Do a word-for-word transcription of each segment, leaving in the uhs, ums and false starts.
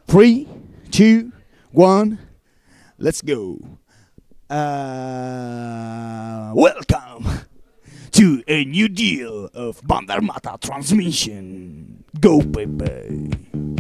three, two, one, let's go. Uh, welcome to a new deal of Banda Armata transmission. Go, baby.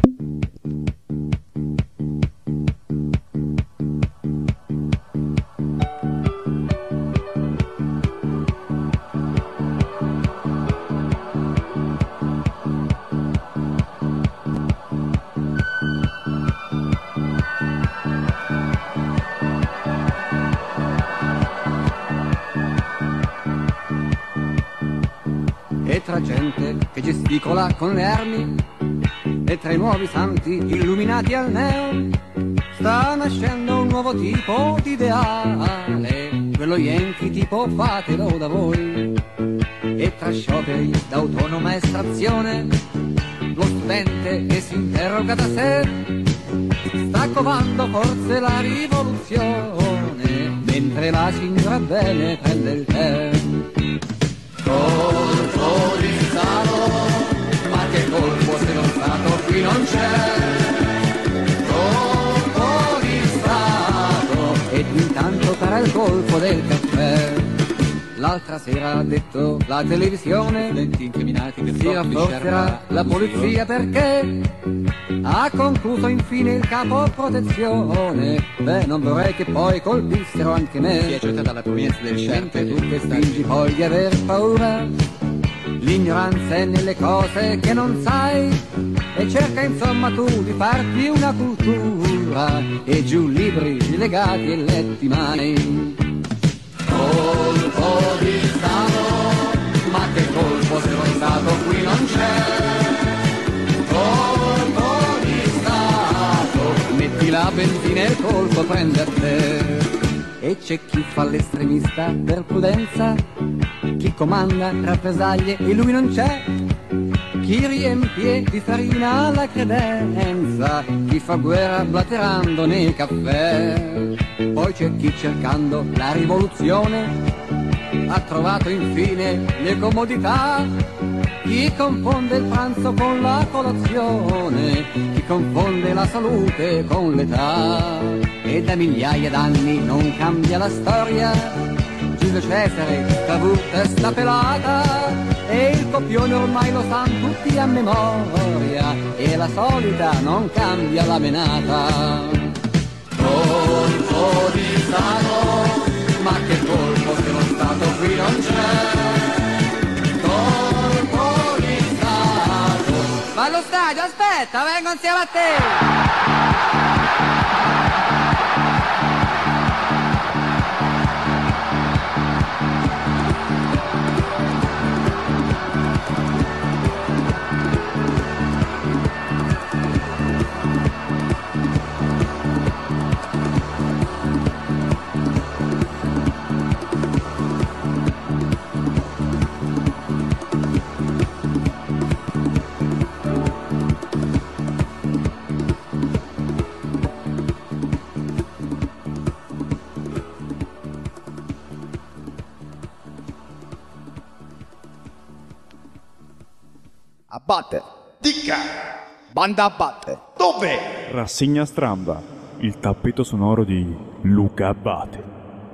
E tra gente che gesticola con le armi e tra i nuovi santi illuminati al neon sta nascendo un nuovo tipo di ideale, quello yankee tipo fatelo da voi. E tra scioperi d'autonoma estrazione lo studente che si interroga da sé sta covando forse la rivoluzione mentre la signora bene prende il tè. Colpo di Stato, ma che colpo se lo Stato qui non c'è? Colpo di Stato, ed intanto farà il colpo del caffè. L'altra sera ha detto la televisione, studenti incriminati che si rafforzerà la polizia perché ha concluso infine il capo protezione. Beh, non vorrei che poi colpissero anche me. Si è gettata la provenienza del scienze, tu che spingi poi di aver paura. L'ignoranza è nelle cose che non sai e cerca insomma tu di farti una cultura e giù libri legati e letti mai. Colpo di Stato, ma che colpo se lo Stato qui non c'è? Colpo di Stato, metti la benzina e il colpo prende a te. E c'è chi fa l'estremista per prudenza, chi comanda rappresaglie e lui non c'è, chi riempie di farina la credenza, chi fa guerra blaterando nei caffè. Poi c'è chi cercando la rivoluzione ha trovato infine le comodità, chi confonde il pranzo con la colazione, chi confonde la salute con l'età. E da migliaia d'anni non cambia la storia, Giulio Cesare, Cavour, testa pelata, e il copione ormai lo sanno tutti a memoria, e la solita non cambia la menata. Colpo di Stato, ma che colpo se lo Stato qui non c'è? Colpo di Stato. Ma allo stadio, aspetta, vengo insieme a te! Abate. Dica. Banda Abate. Dove? Rassegna stramba. Il tappeto sonoro di Luca Abate.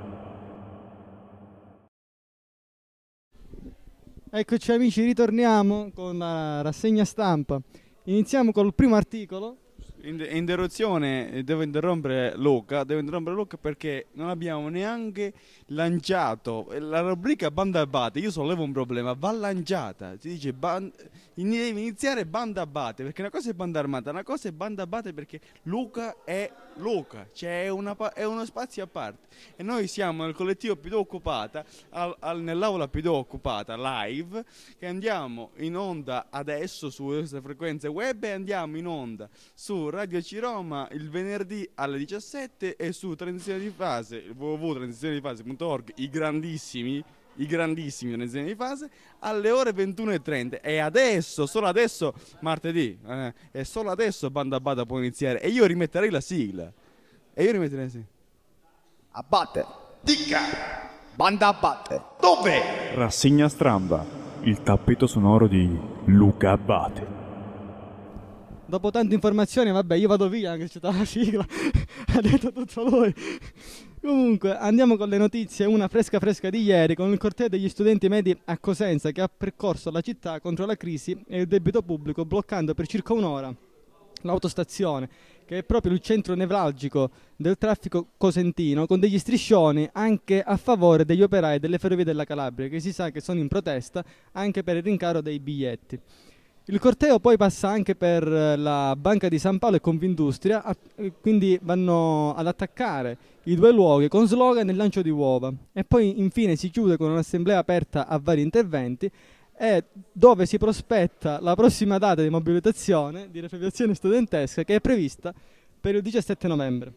Eccoci amici, ritorniamo con la rassegna stampa. Iniziamo col primo articolo. Interruzione, devo interrompere Luca, devo interrompere Luca perché non abbiamo neanche lanciato la rubrica Banda Abate. Io sollevo un problema, va lanciata, si dice ban... deve iniziare Banda Abate, perché una cosa è Banda Armata, una cosa è Banda Abate perché Luca è Luca, cioè è, una, è uno spazio a parte e noi siamo nel collettivo Più Occupata, al, al, nell'aula Più Occupata live, che andiamo in onda adesso su queste frequenze web e andiamo in onda su Radio Ciroma il venerdì alle diciassette e su Transizione di Fase, w w w punto transizione di fase punto org, i grandissimi i grandissimi Transizione di Fase alle ore ventuno e trenta. E adesso, solo adesso, martedì, eh, e solo adesso Banda Abate può iniziare e io rimetterei la sigla. E io rimetterei la sigla. Abate. Dica. Banda Abate. Dove? Rassegna stramba. Il tappeto sonoro di Luca Abate. dopo tante informazioni, vabbè, io vado via, anche se c'è la sigla, ha detto tutto lui. Comunque, andiamo con le notizie, una fresca fresca di ieri, con il corteo degli studenti medi a Cosenza che ha percorso la città contro la crisi e il debito pubblico, bloccando per circa un'ora l'autostazione, che è proprio il centro nevralgico del traffico cosentino, con degli striscioni anche a favore degli operai delle ferrovie della Calabria, che si sa che sono in protesta anche per il rincaro dei biglietti. Il corteo poi passa anche per la Banca di San Paolo e Confindustria, a- quindi vanno ad attaccare i due luoghi con slogan e lancio di uova. E poi infine si chiude con un'assemblea aperta a vari interventi, e dove si prospetta la prossima data di mobilitazione, di rassegnazione studentesca, che è prevista per il diciassette novembre.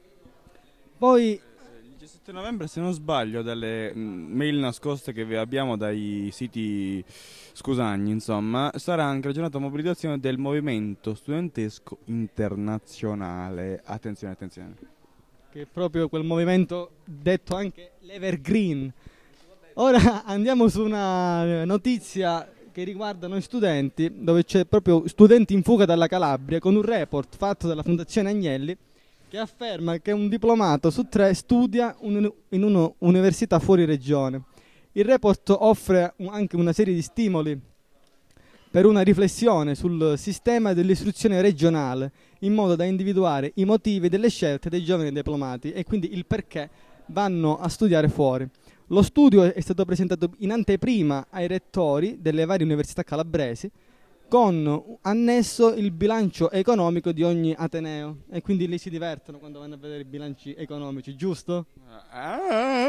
Poi Il diciassette novembre, se non sbaglio, dalle mm, mail nascoste che vi abbiamo dai siti scusagni, insomma, sarà anche la giornata di mobilitazione del movimento studentesco internazionale. Attenzione, attenzione. che è proprio quel movimento detto anche l'Evergreen. Ora andiamo su una notizia che riguarda noi studenti, dove c'è proprio studenti in fuga dalla Calabria, con un report fatto dalla Fondazione Agnelli che afferma che un diplomato su tre studia un- in un'università fuori regione. Il report offre un- anche una serie di stimoli per una riflessione sul sistema dell'istruzione regionale, in modo da individuare i motivi delle scelte dei giovani diplomati e quindi il perché vanno a studiare fuori. Lo studio è stato presentato in anteprima ai rettori delle varie università calabresi, con annesso il bilancio economico di ogni ateneo, e quindi lì si divertono quando vanno a vedere i bilanci economici, giusto? Ah,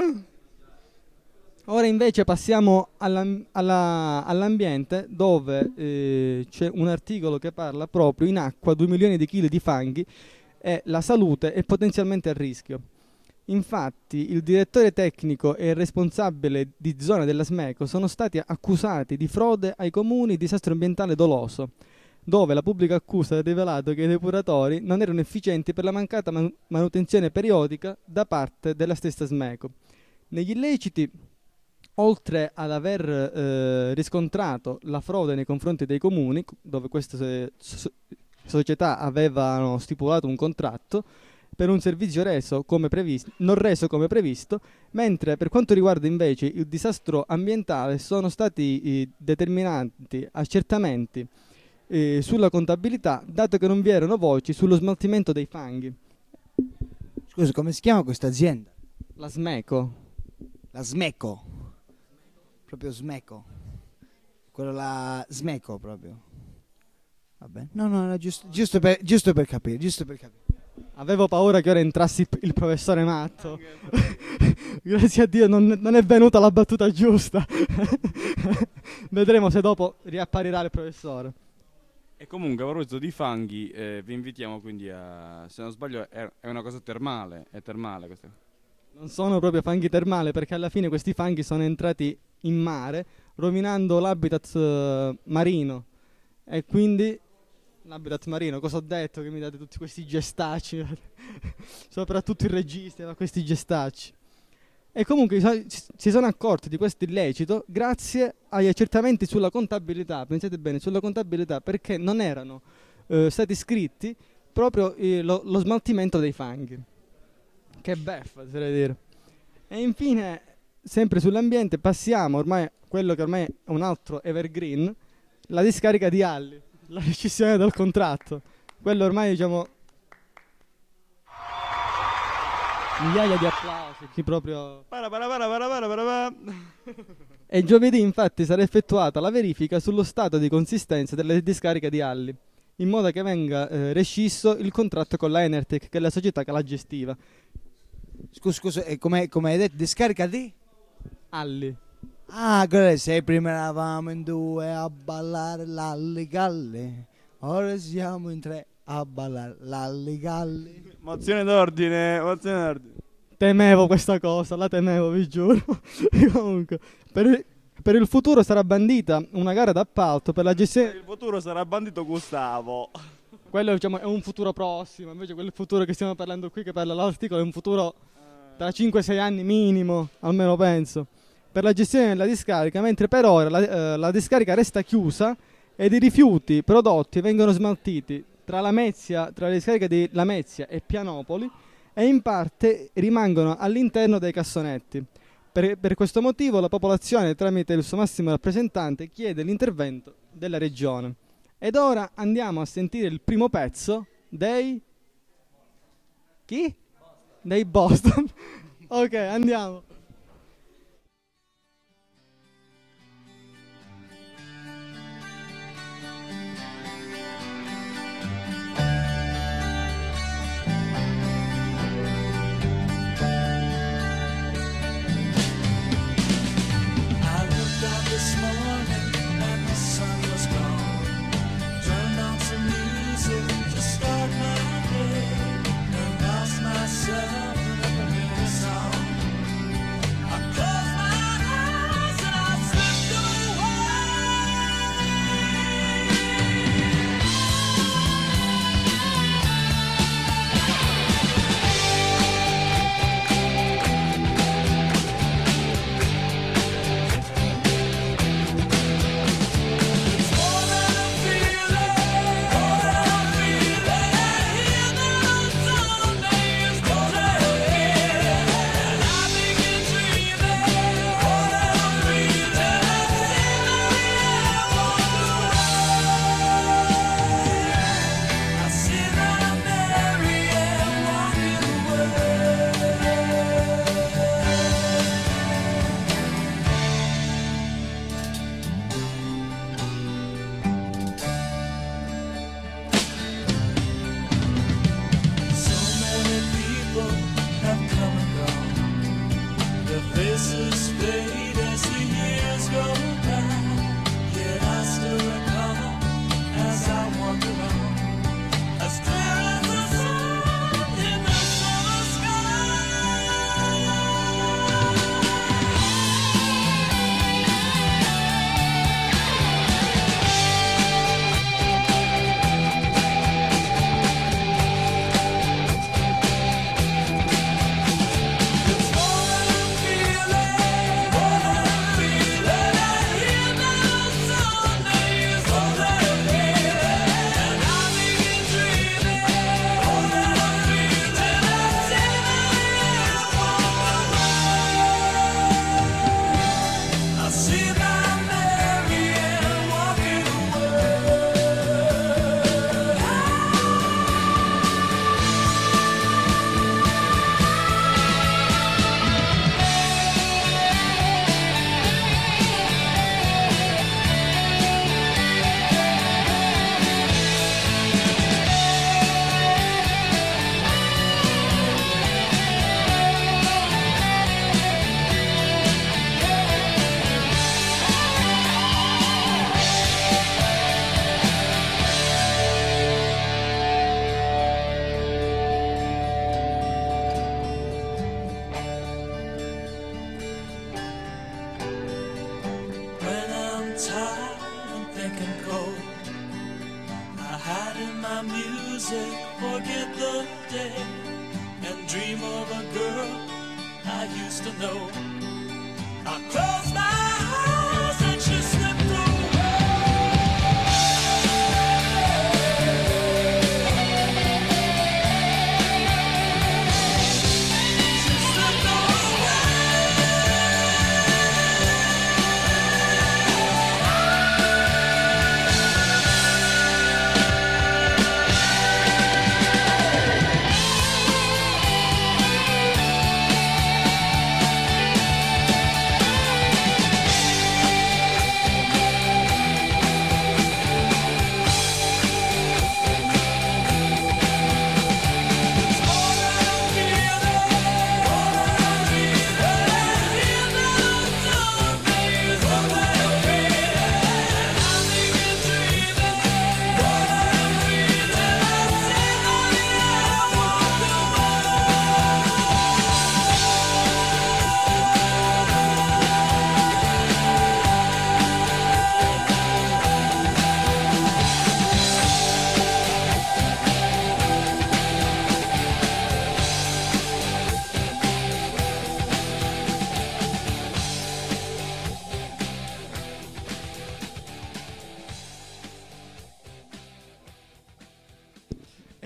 Ora invece passiamo all'am- alla- all'ambiente, dove eh, c'è un articolo che parla proprio: in acqua due milioni di chili di fanghi e la salute è potenzialmente a rischio. Infatti il direttore tecnico e il responsabile di zona della Smeco sono stati accusati di frode ai comuni e disastro ambientale doloso, dove la pubblica accusa ha rivelato che i depuratori non erano efficienti per la mancata man- manutenzione periodica da parte della stessa Smeco. Negli illeciti, oltre ad aver eh, riscontrato la frode nei confronti dei comuni, dove queste so- società avevano stipulato un contratto per un servizio reso come previsto, non reso come previsto, mentre per quanto riguarda invece il disastro ambientale sono stati eh, determinanti accertamenti eh, sulla contabilità, dato che non vi erano voci sullo smaltimento dei fanghi. Scusa, come si chiama questa azienda? La Smeco. La Smeco. Proprio Smeco. Quello la Smeco proprio. Vabbè. No, no, no, giusto, giusto per, giusto per capire, giusto per capire. Avevo paura che ora entrassi il, il professore Matto. Grazie a Dio non, non è venuta la battuta giusta. Vedremo se dopo riapparirà il professore. E comunque, a proposito di fanghi, eh, vi invitiamo quindi a, se non sbaglio, è, è una cosa termale, è termale questa. Non sono proprio fanghi termali, perché alla fine questi fanghi sono entrati in mare, rovinando l'habitat eh, marino. E quindi l'habitat marino, cosa ho detto? Che mi date tutti questi gestacci, soprattutto il regista, questi gestacci. E comunque so- si sono accorti di questo illecito grazie agli accertamenti sulla contabilità, pensate bene, sulla contabilità, perché non erano eh, stati iscritti proprio eh, lo, lo smaltimento dei fanghi. Che beffa, oserei dire. E infine, sempre sull'ambiente, passiamo ormai a quello che ormai è un altro evergreen, la discarica di Alli, la rescissione del contratto. Quello ormai, diciamo, migliaia di applausi, chi proprio... Para, para, para, para, para, para, para. E giovedì infatti sarà effettuata la verifica sullo stato di consistenza della discarica di Alli, in modo che venga eh, rescisso il contratto con la Enertech, che è la società che la gestiva. Scusa, scusa, e come, come hai detto, discarica di? Alli. Ah, quella se prima eravamo in due a ballare l'alligalle, ora siamo in tre a ballare l'alligalle. Mozione d'ordine, mozione d'ordine. Temevo questa cosa, la temevo, vi giuro. Comunque, per il, per il futuro sarà bandita una gara d'appalto per la gestione... Il futuro sarà bandito Gustavo. Quello, diciamo, è un futuro prossimo, invece quel futuro che stiamo parlando qui, che parla l'articolo, è un futuro tra cinque sei anni minimo, almeno penso, per la gestione della discarica, mentre per ora la, eh, la discarica resta chiusa ed i rifiuti prodotti vengono smaltiti tra Lamezia, tra le discariche di Lamezia e Pianopoli, e in parte rimangono all'interno dei cassonetti. Per, per questo motivo la popolazione, tramite il suo massimo rappresentante, chiede l'intervento della regione. Ed ora andiamo a sentire il primo pezzo dei... Chi? Dei Boston. Ok, andiamo.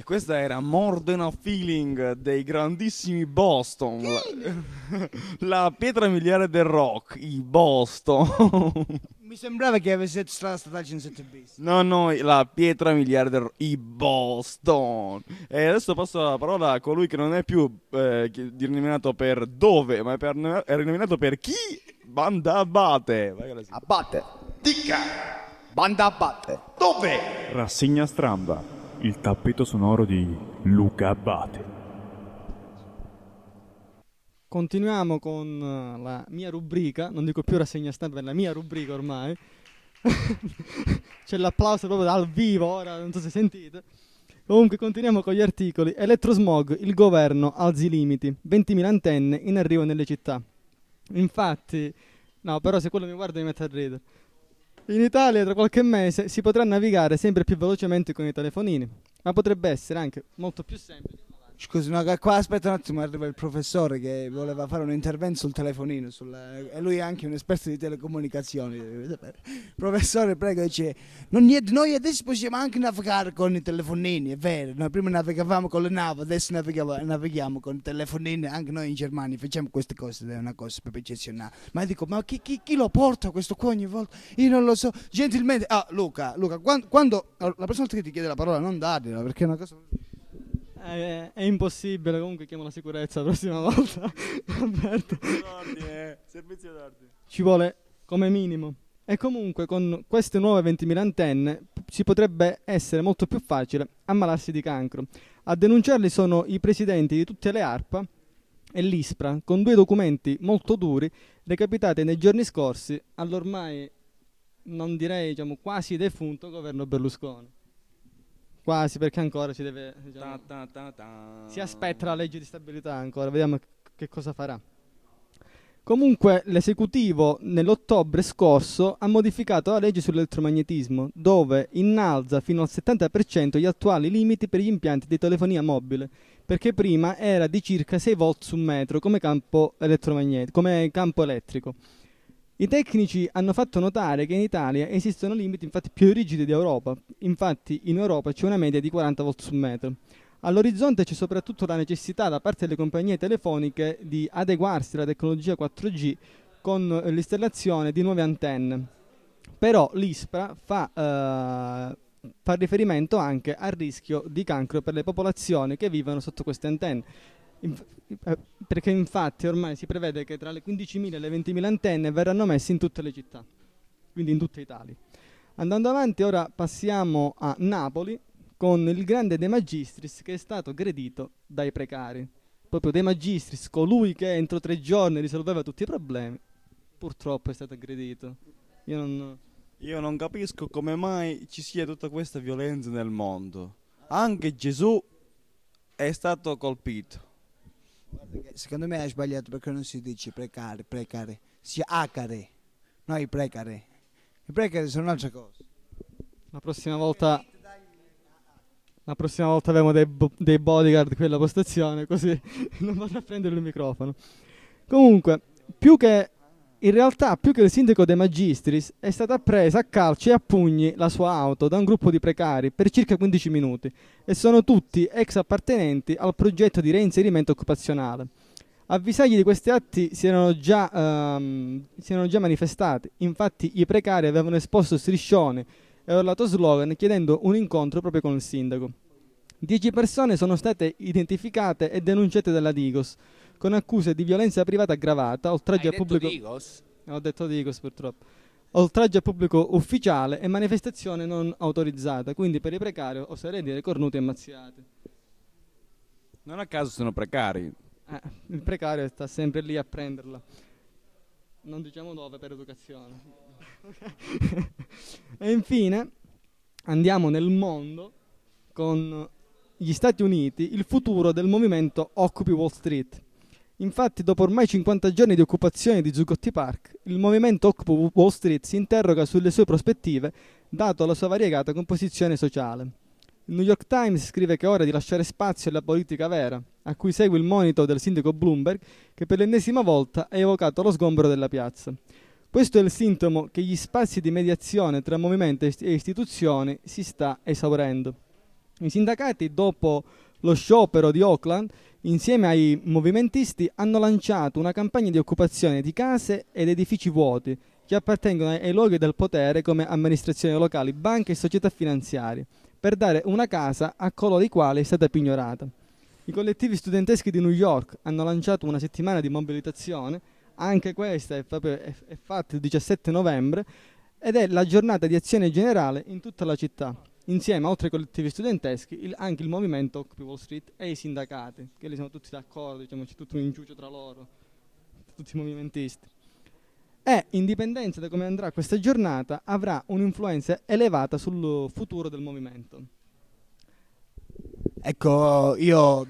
Questa era More Than a Feeling dei grandissimi Boston. La, la pietra miliare del rock, i Boston. Mi sembrava che avesse strada statale centosette bis. No, no, la pietra miliare del rock, i Boston. E adesso passo la parola a colui che non è più eh, chi- rinominato per dove, ma è, per, è rinominato per chi? Banda Abate. Vai, Alessio. Abate, Dica. banda Abate. Dove? Rassegna stramba, il tappeto sonoro di Luca Abate. Continuiamo con eh, la mia rubrica, non dico più rassegna stampa, è la mia rubrica ormai. C'è l'applauso proprio dal vivo, ora non so se sentite. Comunque continuiamo con gli articoli. Elettrosmog, il governo alzi i limiti, ventimila antenne in arrivo nelle città. Infatti, no, però se quello mi guarda mi mette a ridere. In Italia tra qualche mese si potrà navigare sempre più velocemente con i telefonini, ma potrebbe essere anche molto più semplice. Scusi, no, qua aspetta un attimo, arriva il professore che voleva fare un intervento sul telefonino, sulla- e lui è anche un esperto di telecomunicazioni. Professore, prego, dice, non niente, noi adesso possiamo anche navigare con i telefonini, è vero, noi prima navigavamo con le navi, adesso navigavo- navighiamo con i telefonini, anche noi in Germania facciamo queste cose, ed è una cosa proprio eccezionale. Ma dico, ma chi, chi- chi lo porta questo qua ogni volta? Io non lo so, gentilmente, ah Luca, Luca, quando, quando la prossima volta che ti chiede la parola non dargliela, perché è una cosa... È, è impossibile, comunque chiamo la sicurezza la prossima volta. Alberto. Servizio d'ordine. Ci vuole come minimo. E comunque con queste nuove ventimila antenne p- ci potrebbe essere molto più facile ammalarsi di cancro. A denunciarli sono i presidenti di tutte le ARPA e l'ISPRA, con due documenti molto duri recapitati nei giorni scorsi all'ormai, non direi, diciamo, quasi defunto governo Berlusconi. Quasi, perché ancora si deve, diciamo, Ta, ta, ta, ta. si aspetta la legge di stabilità ancora, vediamo c- che cosa farà. Comunque l'esecutivo nell'ottobre scorso ha modificato la legge sull'elettromagnetismo, dove innalza fino al settanta per cento gli attuali limiti per gli impianti di telefonia mobile, perché prima era di circa sei volt su metro come campo elettromagnetico, come campo elettrico. I tecnici hanno fatto notare che in Italia esistono limiti infatti più rigidi di Europa, infatti in Europa c'è una media di quaranta volt su metro. All'orizzonte c'è soprattutto la necessità da parte delle compagnie telefoniche di adeguarsi alla tecnologia quattro G con eh, l'installazione di nuove antenne. Però l'ISPRA fa, eh, fa riferimento anche al rischio di cancro per le popolazioni che vivono sotto queste antenne. Inf- eh, perché infatti ormai si prevede che tra le quindicimila e le ventimila antenne verranno messe in tutte le città, quindi in tutta Italia. Andando avanti, ora passiamo a Napoli con il grande De Magistris che è stato aggredito dai precari. Proprio De Magistris, colui che entro tre giorni risolveva tutti i problemi, purtroppo è stato aggredito. Io non... Io non capisco come mai ci sia tutta questa violenza nel mondo. Anche Gesù è stato colpito. Guarda che secondo me hai sbagliato perché non si dice precari, precari, si acare, no i precari. I precari sono un'altra cosa. La prossima volta... La prossima volta avremo dei, bo- dei bodyguard qui alla postazione, così non potrà prendere il microfono. Comunque, più che in realtà, più che il sindaco De Magistris, è stata presa a calci e a pugni la sua auto da un gruppo di precari per circa quindici minuti e sono tutti ex appartenenti al progetto di reinserimento occupazionale. Avvisagli di questi atti si erano già, ehm, si erano già manifestati, infatti i precari avevano esposto striscioni e urlato slogan chiedendo un incontro proprio con il sindaco. Dieci persone sono state identificate e denunciate dalla Digos con accuse di violenza privata aggravata, oltraggio a pubblico... Digos? Ho detto Digos purtroppo. Oltraggio a pubblico ufficiale e manifestazione non autorizzata, quindi per i precari oserei dire cornuti e mazziati. Non a caso sono precari. Eh, il precario sta sempre lì a prenderla. Non diciamo dove per educazione. E infine andiamo nel mondo con gli Stati Uniti, il futuro del movimento Occupy Wall Street. Infatti, dopo ormai cinquanta giorni di occupazione di Zuccotti Park, il movimento Occupy Wall Street si interroga sulle sue prospettive, dato la sua variegata composizione sociale. Il New York Times scrive che è ora di lasciare spazio alla politica vera, a cui segue il monito del sindaco Bloomberg, che per l'ennesima volta ha evocato lo sgombero della piazza. Questo è il sintomo che gli spazi di mediazione tra movimento e istituzioni si sta esaurendo. I sindacati, dopo lo sciopero di Oakland, insieme ai movimentisti, hanno lanciato una campagna di occupazione di case ed edifici vuoti che appartengono ai luoghi del potere come amministrazioni locali, banche e società finanziarie, per dare una casa a coloro i quali è stata pignorata. I collettivi studenteschi di New York hanno lanciato una settimana di mobilitazione, anche questa è, proprio, è, è fatta il diciassette novembre, ed è la giornata di azione generale in tutta la città. Insieme, oltre ai collettivi studenteschi, il, anche il movimento Occupy Wall Street e i sindacati, che li sono tutti d'accordo, diciamo, c'è tutto un inciucio tra loro, tutti i movimentisti. E, in dipendenza da come andrà questa giornata, avrà un'influenza elevata sul futuro del movimento. Ecco, io...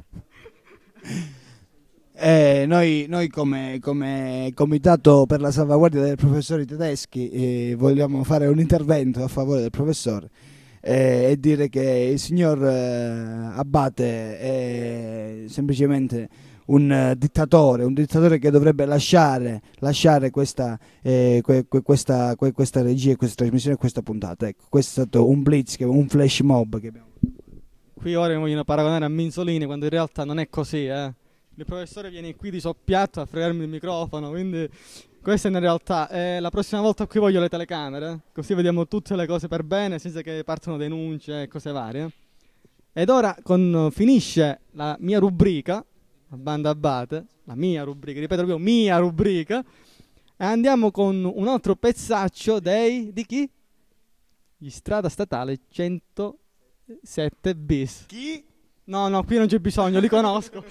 eh, noi, noi come, come Comitato per la salvaguardia dei professori tedeschi eh, vogliamo fare un intervento a favore del professore eh, e dire che il signor eh, Abate è semplicemente un uh, dittatore, un dittatore che dovrebbe lasciare, lasciare questa, eh, que, que, questa, que, questa regia, questa trasmissione, questa puntata. Ecco, questo è stato un blitz, un flash mob che abbiamo. Qui ora mi vogliono paragonare a Minzolini, quando in realtà non è così, eh. Il professore viene qui di soppiatto a fregarmi il microfono, quindi questa è una realtà. Eh, la prossima volta qui voglio le telecamere, eh, così vediamo tutte le cose per bene, senza che partano denunce e cose varie. Ed ora con, finisce la mia rubrica, la Banda Abate, la mia rubrica, ripeto proprio mia rubrica, e andiamo con un altro pezzaccio dei, di chi? Gli Strada Statale centosette bis. Chi? No, no, qui non c'è bisogno, li conosco.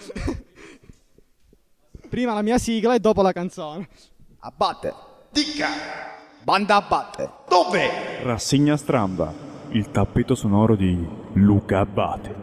Prima la mia sigla e dopo la canzone. Abate. Dica. Banda Abate. Dove? Rassegna Stramba, il tappeto sonoro di Luca Abate.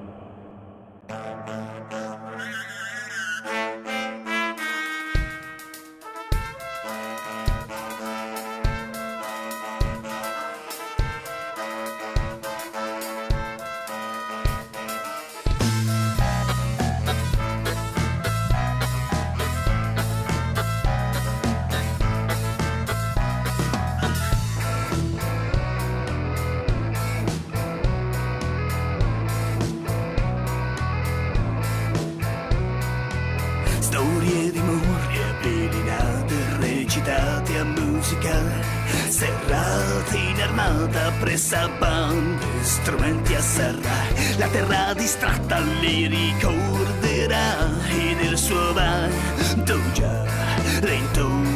Storie di morte avvelenate, recitate a musica, serrate in armata, presa bande, strumenti a serra. La terra distratta li ricorderà e nel suo vanto già rintona.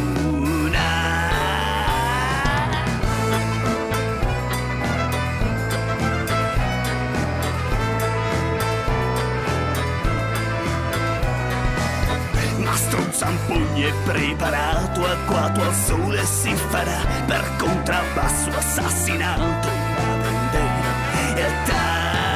Mastro Zampogni è preparato, agguato al sole si farà per contrabbasso assassinato. La vendetta è ta.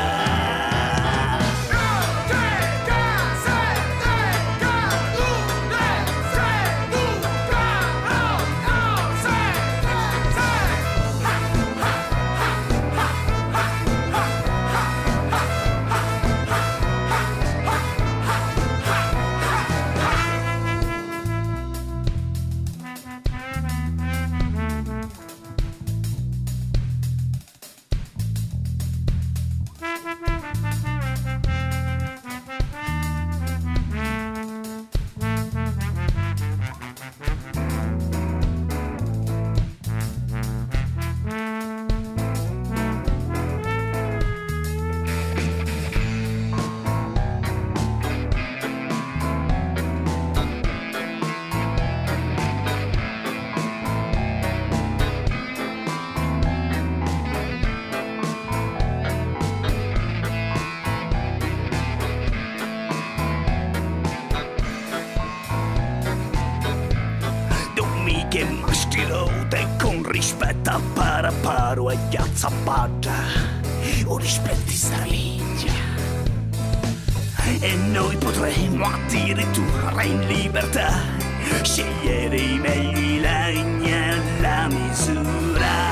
Che mastirode con rispetto a paraparo e ghiazzapada, o rispetti straviglia. E noi potremo addirittura in libertà scegliere i meglio legni alla misura.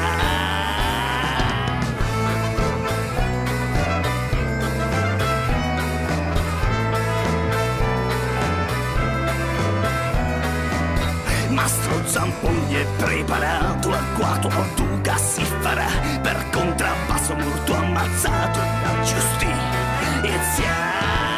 Mastro Zampogni è preparato, agguato al tubo Luca si farà per contrabbasso morto ammazzato da giustizia.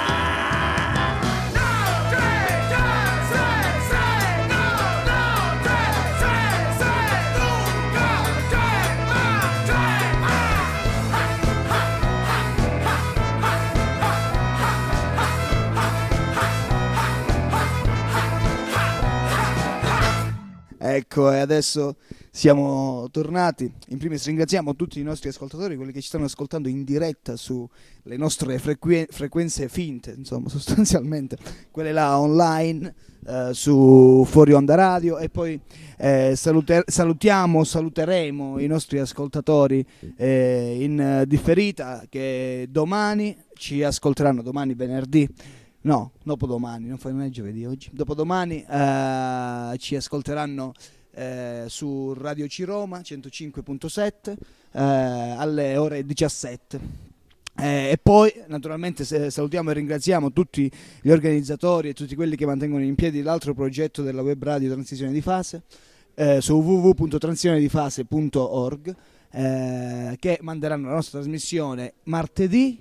Ecco, e adesso siamo tornati. In primis ringraziamo tutti i nostri ascoltatori, quelli che ci stanno ascoltando in diretta sulle nostre frequ- frequenze finte, insomma, sostanzialmente, quelle là online, eh, su Fuori Onda Radio, e poi eh, saluter- salutiamo, saluteremo i nostri ascoltatori eh, in differita che domani ci ascolteranno, domani venerdì. No, dopodomani, non fai mai giovedì oggi. Dopodomani eh, ci ascolteranno eh, su Radio C Roma centocinque virgola sette eh, alle ore diciassette. Eh, e poi naturalmente se, salutiamo e ringraziamo tutti gli organizzatori e tutti quelli che mantengono in piedi l'altro progetto della web radio Transizione di Fase eh, su w w w punto transizione di fase punto org eh, che manderanno la nostra trasmissione martedì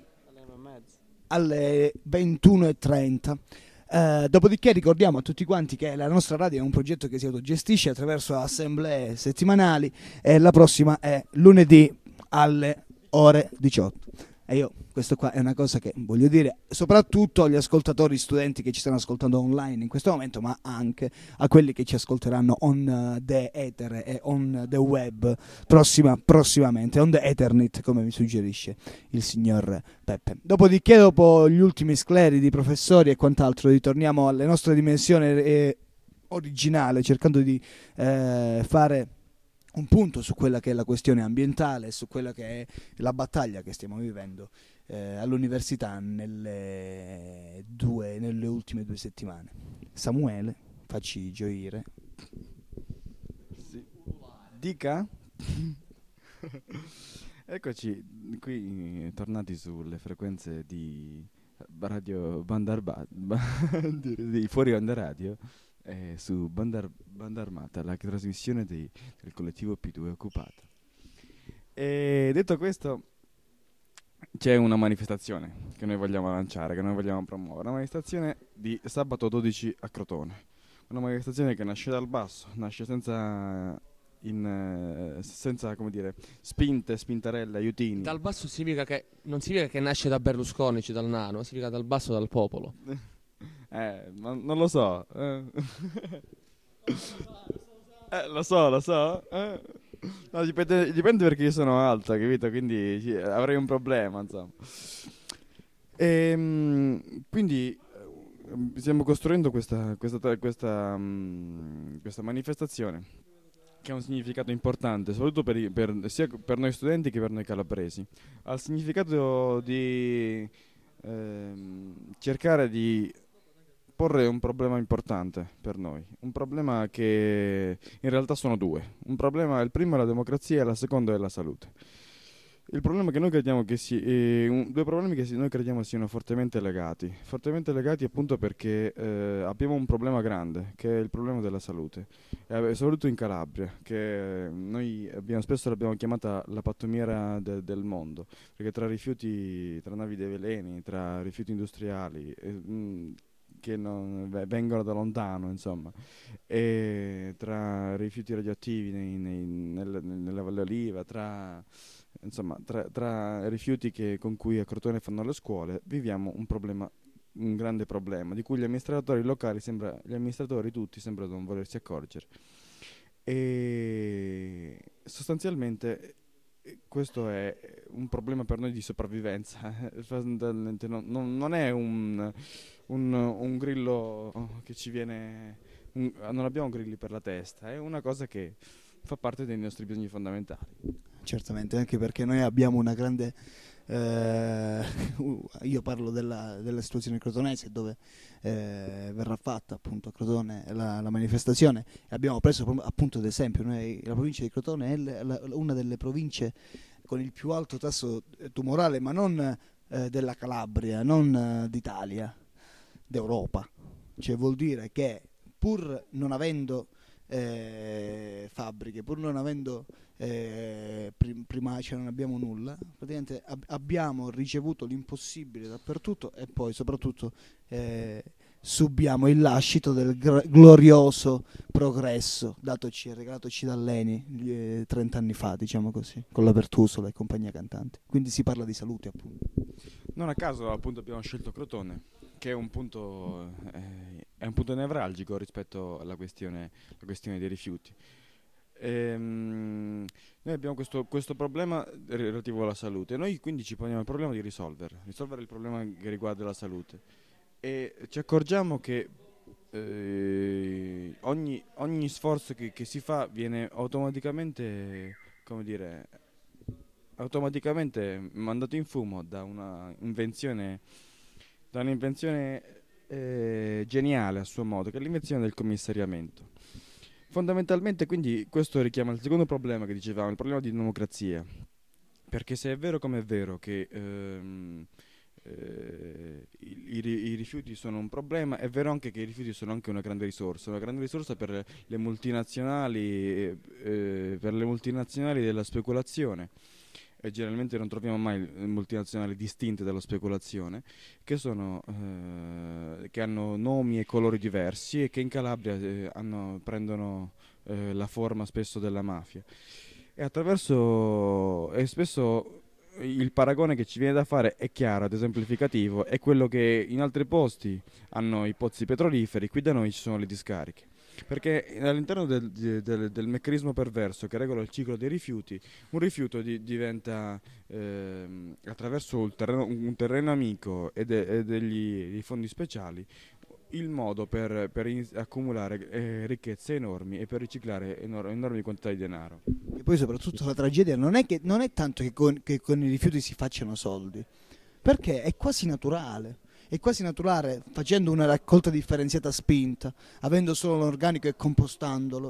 alle ventuno e trenta. Eh, dopodiché ricordiamo a tutti quanti che la nostra radio è un progetto che si autogestisce attraverso assemblee settimanali e la prossima è lunedì alle ore diciotto. E io, questo qua è una cosa che voglio dire soprattutto agli ascoltatori studenti che ci stanno ascoltando online in questo momento, ma anche a quelli che ci ascolteranno on the ether e on the web prossima, prossimamente, on the ethernet, come mi suggerisce il signor Peppe. Dopodiché, dopo gli ultimi scleri di professori e quant'altro, ritorniamo alle nostre dimensioni eh, originale, cercando di eh, fare un punto su quella che è la questione ambientale, su quella che è la battaglia che stiamo vivendo eh, all'università nelle, due, nelle ultime due settimane. Samuele, facci gioire. Sì. Dica. Eccoci qui tornati sulle frequenze di Radio Bandarba di Fuori Onda Radio. Eh, su Banda, Banda Armata, la trasmissione dei, del collettivo P due Occupata. E detto questo, c'è una manifestazione che noi vogliamo lanciare, che noi vogliamo promuovere, una manifestazione di sabato dodici a Crotone, una manifestazione che nasce dal basso, nasce senza, in, senza come dire, spinte, spintarelle, aiutini. Dal basso significa che non significa che nasce da Berlusconi, cioè dal nano, significa dal basso, dal popolo. Eh, ma non lo so. Eh. eh, lo so, lo so. Eh. No, dipende, dipende perché io sono alta, capito? Quindi sì, avrei un problema, insomma. E, quindi stiamo costruendo questa, questa, questa, um, questa manifestazione che ha un significato importante, soprattutto per, i, per, sia per noi studenti che per noi calabresi. Ha il significato di ehm, cercare di porre un problema importante per noi, un problema che in realtà sono due. Un problema, il primo è la democrazia e il secondo è la salute. Il problema che noi crediamo che si, eh, un, due problemi che si, noi crediamo siano fortemente legati, fortemente legati appunto perché eh, abbiamo un problema grande, che è il problema della salute, e soprattutto in Calabria, che noi abbiamo, spesso l'abbiamo chiamata la pattumiera de, del mondo, perché tra rifiuti, tra navi dei veleni, tra rifiuti industriali, eh, mh, che non, vengono da lontano, insomma, e tra rifiuti radioattivi nei, nei, nel, nella Valle Oliva, tra, insomma, tra, tra rifiuti che, con cui a Crotone fanno le scuole, viviamo un problema, un grande problema, di cui gli amministratori locali, sembra, gli amministratori tutti sembrano non volersi accorgere. E sostanzialmente questo è un problema per noi di sopravvivenza. non, non, non è un, un, un grillo che ci viene, un, non abbiamo grilli per la testa, è una cosa che fa parte dei nostri bisogni fondamentali. Certamente, anche perché noi abbiamo una grande eh, io parlo della, della situazione crotonese, dove eh, verrà fatta appunto a Crotone la, la manifestazione, e abbiamo preso appunto ad esempio noi, la provincia di Crotone è la, la, una delle province con il più alto tasso tumorale, ma non eh, della Calabria, non eh, d'Italia, d'Europa. Cioè vuol dire che pur non avendo eh, fabbriche, pur non avendo eh, prim- prima cioè non abbiamo nulla, praticamente ab- abbiamo ricevuto l'impossibile dappertutto e poi soprattutto eh, subiamo il lascito del gr- glorioso progresso datoci e regalatoci da Leni eh, trenta anni fa, diciamo così, con la Pertusola e compagnia cantante. Quindi si parla di salute, appunto. Non a caso appunto abbiamo scelto Crotone, che è un punto, eh, è un punto nevralgico rispetto alla questione, la questione dei rifiuti. Ehm, noi abbiamo questo, questo problema relativo alla salute, noi quindi ci poniamo il problema di risolvere, risolvere il problema che riguarda la salute, e ci accorgiamo che eh, ogni, ogni sforzo che, che si fa viene automaticamente, come dire, automaticamente mandato in fumo da una invenzione, da un'invenzione eh, geniale a suo modo, che è l'invenzione del commissariamento. Fondamentalmente quindi questo richiama il secondo problema che dicevamo, il problema di democrazia, perché se è vero come è vero che ehm, eh, i, i, i rifiuti sono un problema, è vero anche che i rifiuti sono anche una grande risorsa, una grande risorsa per le multinazionali, eh, eh, per le multinazionali della speculazione. E generalmente non troviamo mai multinazionali distinte dalla speculazione, che sono eh, che hanno nomi e colori diversi e che in Calabria eh, hanno, prendono eh, la forma spesso della mafia. E attraverso e spesso il paragone che ci viene da fare è chiaro ed esemplificativo, è quello che in altri posti hanno i pozzi petroliferi, qui da noi ci sono le discariche. Perché all'interno del, del, del meccanismo perverso che regola il ciclo dei rifiuti, un rifiuto di, diventa eh, attraverso un terreno, un terreno amico e, de, e degli, dei fondi speciali il modo per, per in, accumulare eh, ricchezze enormi e per riciclare enor- enormi quantità di denaro. E poi soprattutto la tragedia non è, che, non è tanto che con, che con i rifiuti si facciano soldi, perché è quasi naturale. È quasi naturale, facendo una raccolta differenziata spinta, avendo solo l'organico e compostandolo,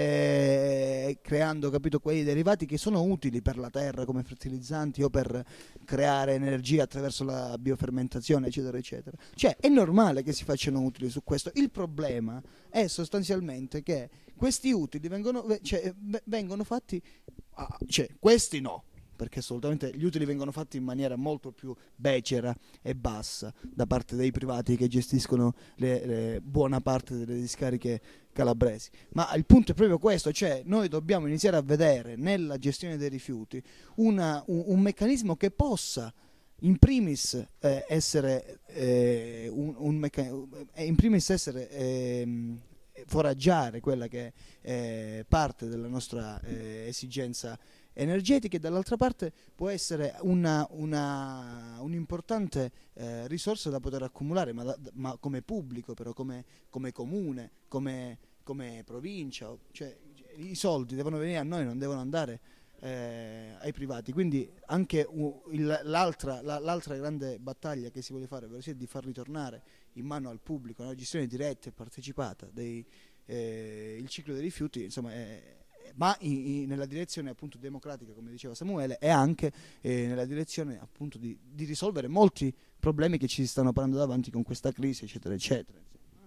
eh, creando, capito, quei derivati che sono utili per la terra come fertilizzanti o per creare energia attraverso la biofermentazione, eccetera, eccetera. Cioè, è normale che si facciano utili su questo. Il problema è sostanzialmente che questi utili vengono, cioè, vengono fatti, ah, cioè, questi no. Perché assolutamente gli utili vengono fatti in maniera molto più becera e bassa da parte dei privati che gestiscono le, le, buona parte delle discariche calabresi. Ma il punto è proprio questo, cioè noi dobbiamo iniziare a vedere nella gestione dei rifiuti una, un, un meccanismo che possa in primis eh, essere eh, un, un mecca- in primis essere eh, foraggiare quella che è parte della nostra eh, esigenza energetica, e dall'altra parte può essere una, una, un'importante eh, risorsa da poter accumulare, ma, da, ma come pubblico, però come, come comune, come, come provincia, cioè i soldi devono venire a noi, non devono andare eh, ai privati. Quindi anche uh, il, l'altra, la, l'altra grande battaglia che si vuole fare, ovvero sia di far ritornare in mano al pubblico una gestione diretta e partecipata dei, eh, il ciclo dei rifiuti, insomma è, ma in, in, nella direzione appunto democratica, come diceva Samuele, e anche eh, nella direzione appunto di, di risolvere molti problemi che ci stanno portando davanti con questa crisi, eccetera, eccetera.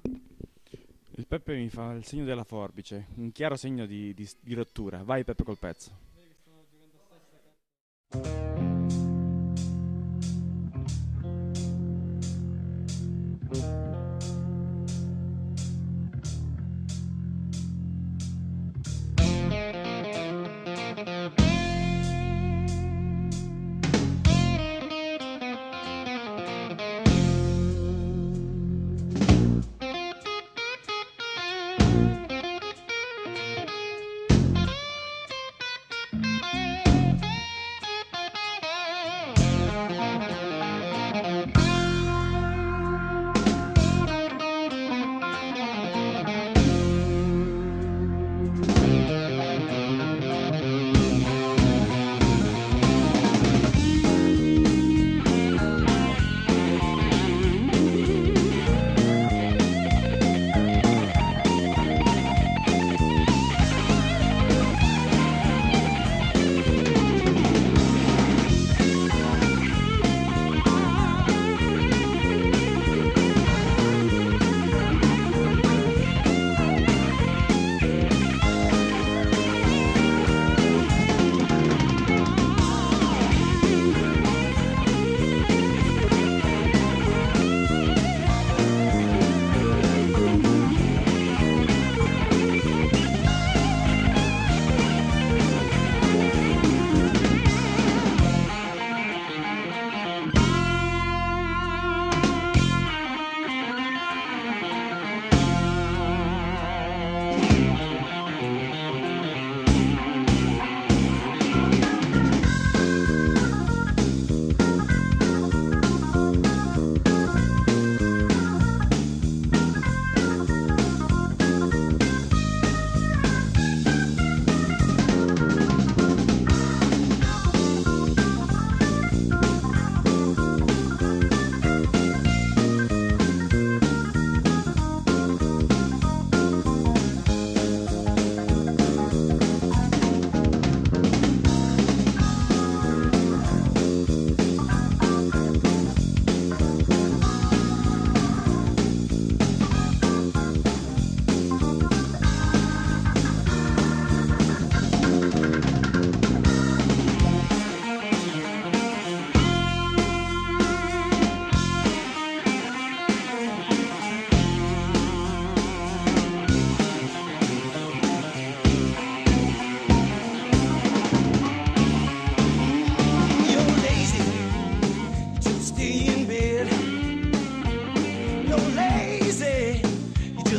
Il Peppe mi fa il segno della forbice, un chiaro segno di, di, di rottura. Vai Peppe col pezzo.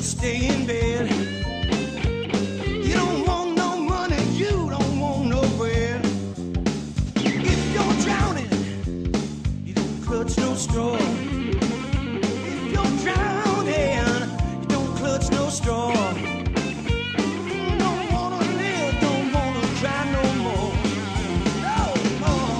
just stay in bed. You don't want no money, you don't want no bread. If you're drowning, you don't clutch no straw. If you're drowning, you don't clutch no straw. Don't wanna live, don't wanna cry no more. No more.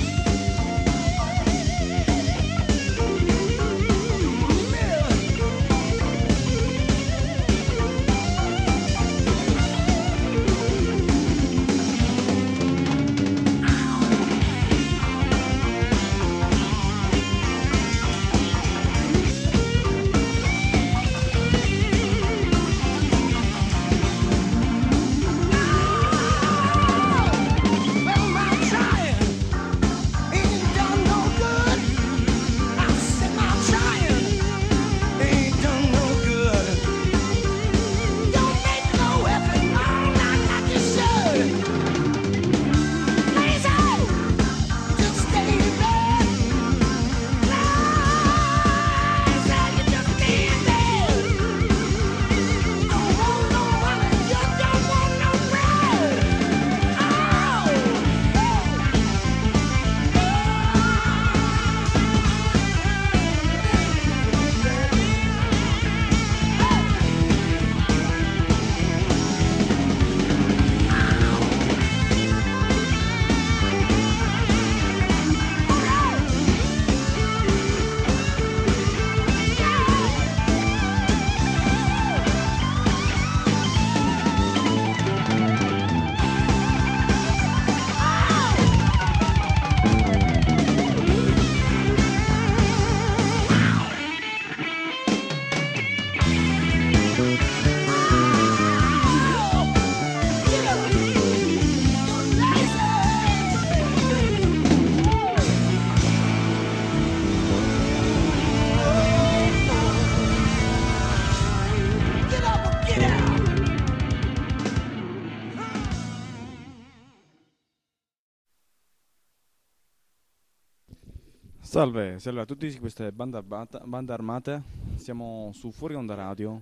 Salve, salve a tutti, questa è Banda, Armata- Banda Armate, siamo su Fuori Onda Radio,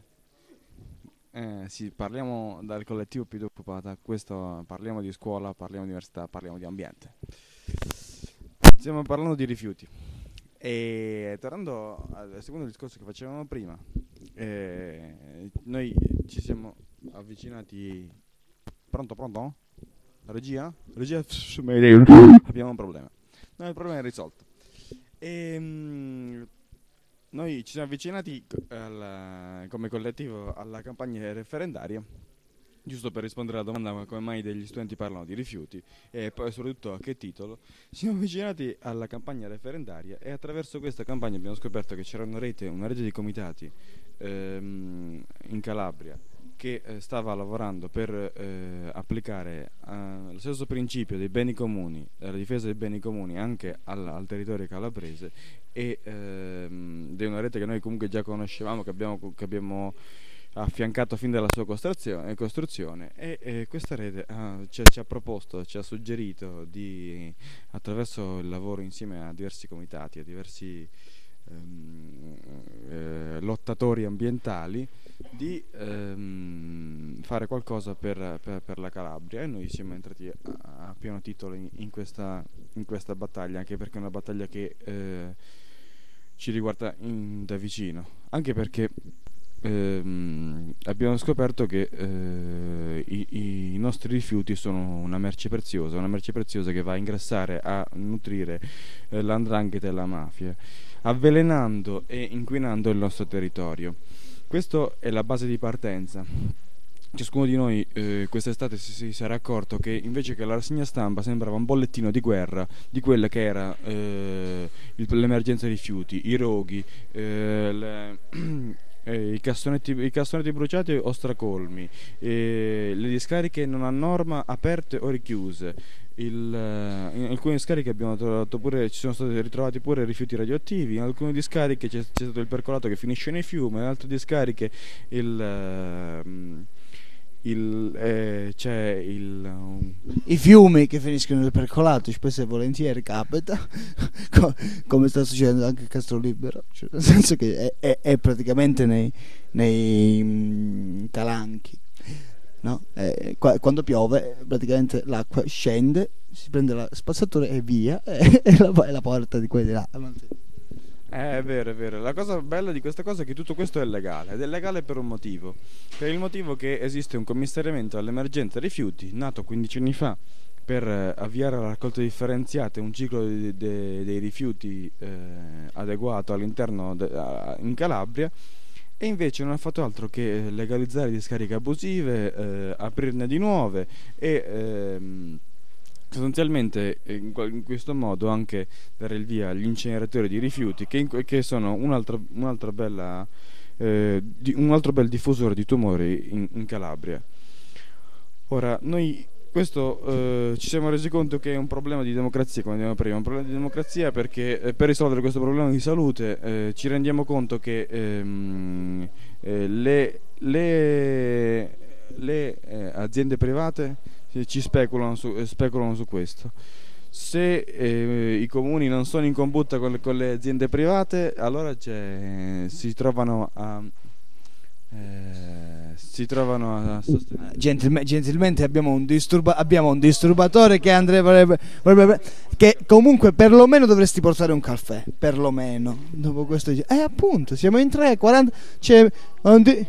eh, sì, parliamo dal collettivo Più Occupata, questo parliamo di scuola, parliamo di università, parliamo di ambiente. Stiamo parlando di rifiuti e tornando al secondo discorso che facevamo prima, eh, noi ci siamo avvicinati, pronto pronto? Regia? Regia? Abbiamo un problema, no, il problema è risolto. E, um, noi ci siamo avvicinati al, come collettivo alla campagna referendaria, giusto per rispondere alla domanda come mai degli studenti parlano di rifiuti e poi soprattutto a che titolo. Ci siamo avvicinati alla campagna referendaria e attraverso questa campagna abbiamo scoperto che c'era una rete, una rete di comitati ehm, in Calabria che eh, stava lavorando per eh, applicare eh, lo stesso principio dei beni comuni, della difesa dei beni comuni anche al, al territorio calabrese e ehm, è una rete che noi comunque già conoscevamo, che abbiamo, che abbiamo affiancato fin dalla sua costruzione, costruzione e, e questa rete ah, ci, ci ha proposto, ci ha suggerito di, attraverso il lavoro insieme a diversi comitati, a diversi ehm, eh, lottatori ambientali, di ehm, fare qualcosa per, per, per la Calabria, e noi siamo entrati a, a pieno titolo in, in, questa, in questa battaglia, anche perché è una battaglia che eh, ci riguarda in, da vicino, anche perché ehm, abbiamo scoperto che eh, i, i nostri rifiuti sono una merce preziosa, una merce preziosa che va a ingrassare, a nutrire eh, l'andrangheta e la mafia, avvelenando e inquinando il nostro territorio. Questa è la base di partenza. Ciascuno di noi eh, quest'estate si, si sarà accorto che invece che la rassegna stampa sembrava un bollettino di guerra di quella che era eh, il, l'emergenza rifiuti, i roghi, eh, le, eh, i, cassonetti, i cassonetti bruciati o stracolmi, eh, le discariche non a norma aperte o richiuse. Il, in alcune discariche abbiamo trovato pure, ci sono stati ritrovati pure rifiuti radioattivi, in alcune discariche c'è, c'è stato il percolato che finisce nei fiumi, in altre discariche il, il, eh, c'è il um... i fiumi che finiscono nel percolato, spesso e volentieri capita, come sta succedendo anche a Castro Libero, cioè, nel senso che è, è, è praticamente nei, nei mm, calanchi, no? Eh, qua- quando piove praticamente l'acqua scende, si prende la spazzatura e via e, e la, e la porta di quelli là. Eh, È vero, è vero. La cosa bella di questa cosa è che tutto questo è legale, ed è legale per un motivo. Per il motivo che esiste un commissariamento all'emergenza rifiuti, nato quindici anni fa, per eh, avviare la raccolta differenziata e un ciclo di- de- dei rifiuti eh, adeguato all'interno de- a- in Calabria, e invece non ha fatto altro che legalizzare discariche abusive, eh, aprirne di nuove e ehm, sostanzialmente eh, in, qual- in questo modo anche dare il via agli inceneratori di rifiuti che, in- che sono un'altra, un'altra bella, eh, di- un altro bel diffusore di tumori in, in Calabria. Ora, noi questo eh, ci siamo resi conto che è un problema di democrazia, come dicevamo prima, un problema di democrazia perché eh, per risolvere questo problema di salute eh, ci rendiamo conto che ehm, eh, le, le, le eh, aziende private eh, ci speculano su, eh, speculano su questo. Se eh, i comuni non sono in combutta con le, con le aziende private, allora c'è, si trovano a eh, si trovano a sostenere. Gentilme- gentilmente abbiamo un, disturba- abbiamo un disturbatore che andrebbe, vorrebbe- che comunque perlomeno dovresti portare un caffè, perlomeno dopo questo. Eh appunto, siamo in tre, quaranta, c'è un di-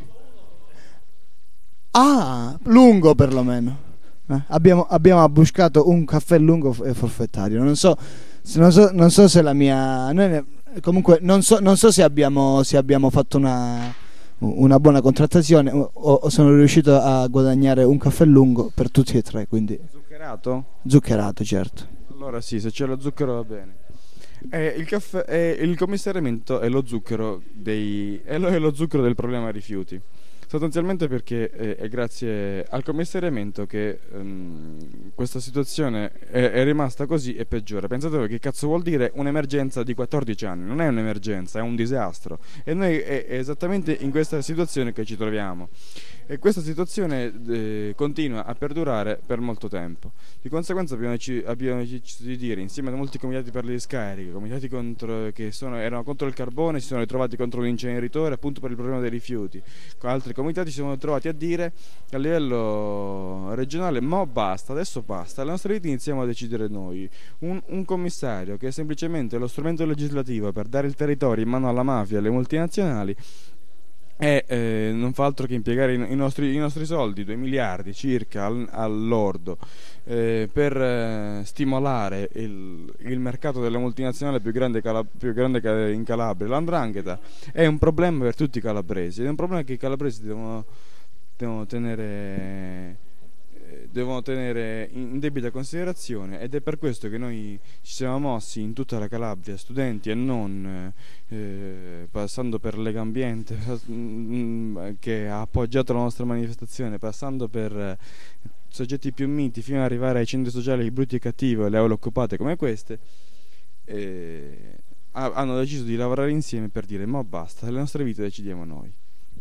ah, lungo perlomeno. Eh, abbiamo, abbiamo abbuscato un caffè lungo e forfettario. Non so, se- non so, non so se la mia. Noi ne- comunque, non so, non so se abbiamo, se abbiamo fatto una, una buona contrattazione o, o sono riuscito a guadagnare un caffè lungo per tutti e tre. Quindi Zuccherato? zuccherato, certo. Allora sì, se c'è lo zucchero va bene. Eh, il, caffè, eh, il commissariamento è lo zucchero dei, è lo, è lo zucchero del problema rifiuti. Sostanzialmente perché eh, è grazie al commissariamento che ehm, questa situazione è, è rimasta così e peggiora. Pensate voi che cazzo vuol dire un'emergenza di quattordici anni? Non è un'emergenza, è un disastro. E noi è, è esattamente in questa situazione che ci troviamo. E questa situazione eh, continua a perdurare per molto tempo. Di conseguenza abbiamo, deci- abbiamo deciso di dire, insieme a molti comitati per le discariche, comitati contro, che sono, erano contro il carbone, si sono ritrovati contro l'inceneritore appunto per il problema dei rifiuti. Con altri comitati si sono trovati a dire a livello regionale: ma basta, adesso basta, le nostre vite iniziamo a decidere noi. Un, un commissario che è semplicemente lo strumento legislativo per dare il territorio in mano alla mafia e alle multinazionali e eh, non fa altro che impiegare i, i, nostri, i nostri soldi, due miliardi circa al, al lordo, eh, per eh, stimolare il, il mercato della multinazionale più grande, cala, più grande in Calabria, l'Andrangheta. È un problema per tutti i calabresi, è un problema che i calabresi devono, devono tenere devono tenere in debita considerazione, ed è per questo che noi ci siamo mossi in tutta la Calabria, studenti e non, eh, passando per Legambiente che ha appoggiato la nostra manifestazione, passando per eh, soggetti più miti fino ad arrivare ai centri sociali brutti e cattivi e le aule occupate come queste, eh, hanno deciso di lavorare insieme per dire: ma basta, le nostre vite decidiamo noi.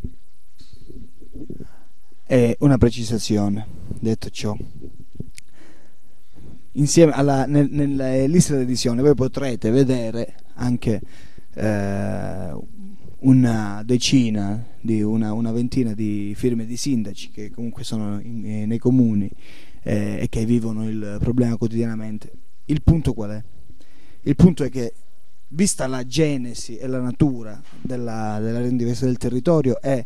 E una precisazione, detto ciò, insieme alla nel, nella lista di edizione voi potrete vedere anche eh, una decina di una, una ventina di firme di sindaci che comunque sono in, eh, nei comuni eh, e che vivono il problema quotidianamente. Il punto qual è? Il punto è che, vista la genesi e la natura della, della diversa del territorio e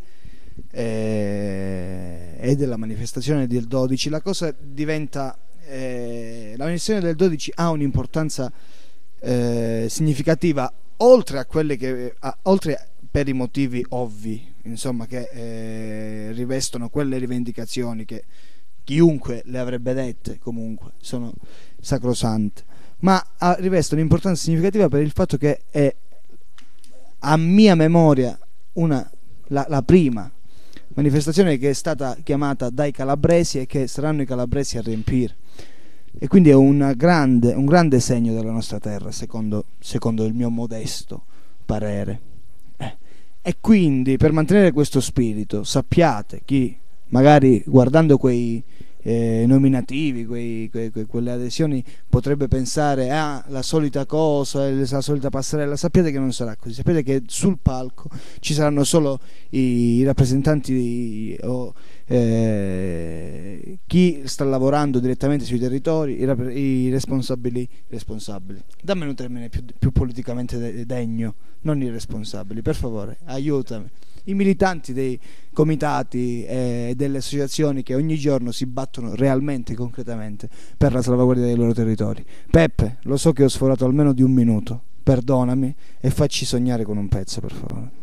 eh, e della manifestazione del dodici, la cosa diventa eh, la manifestazione del dodici ha un'importanza eh, significativa, oltre a quelle che a, oltre per i motivi ovvi, insomma, che eh, rivestono quelle rivendicazioni che chiunque le avrebbe dette comunque sono sacrosante, ma ha, rivestono un'importanza significativa per il fatto che è, a mia memoria, una la, la prima manifestazione che è stata chiamata dai calabresi e che saranno i calabresi a riempire, e quindi è una grande, un grande segno della nostra terra, secondo, secondo il mio modesto parere. Eh. E quindi, per mantenere questo spirito, sappiate, chi magari guardando quei eh, nominativi, quei, que, que, quelle adesioni potrebbe pensare ah, la solita cosa, la solita passerella. Sappiate che non sarà così, sappiate che sul palco ci saranno solo i, i rappresentanti di, o eh, chi sta lavorando direttamente sui territori, i, rap- i responsabili responsabili dammi un termine più, più politicamente de- degno, non i responsabili, per favore, aiutami, i militanti dei comitati e delle associazioni che ogni giorno si battono realmente, concretamente per la salvaguardia dei loro territori. Peppe, lo so che ho sforato almeno di un minuto, perdonami e facci sognare con un pezzo, per favore.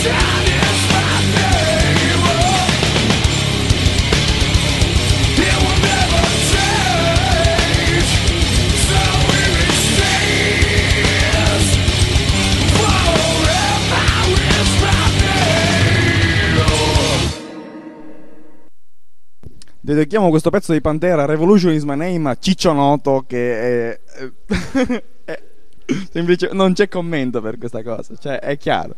Dedichiamo questo pezzo di Pantera, Revolution is my name, a Ciccio Noto, che è, è, semplice, non c'è commento per questa cosa, cioè è chiaro.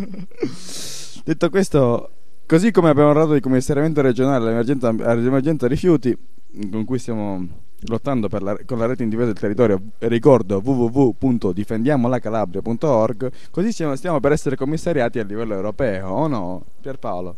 Detto questo, così come abbiamo parlato di commissariamento regionale all'emergenza, all'emergenza rifiuti, con cui stiamo lottando per la, con la rete in difesa del territorio, ricordo w w w punto difendiamo la calabria punto org, così stiamo, stiamo per essere commissariati a livello europeo, o no, Pierpaolo?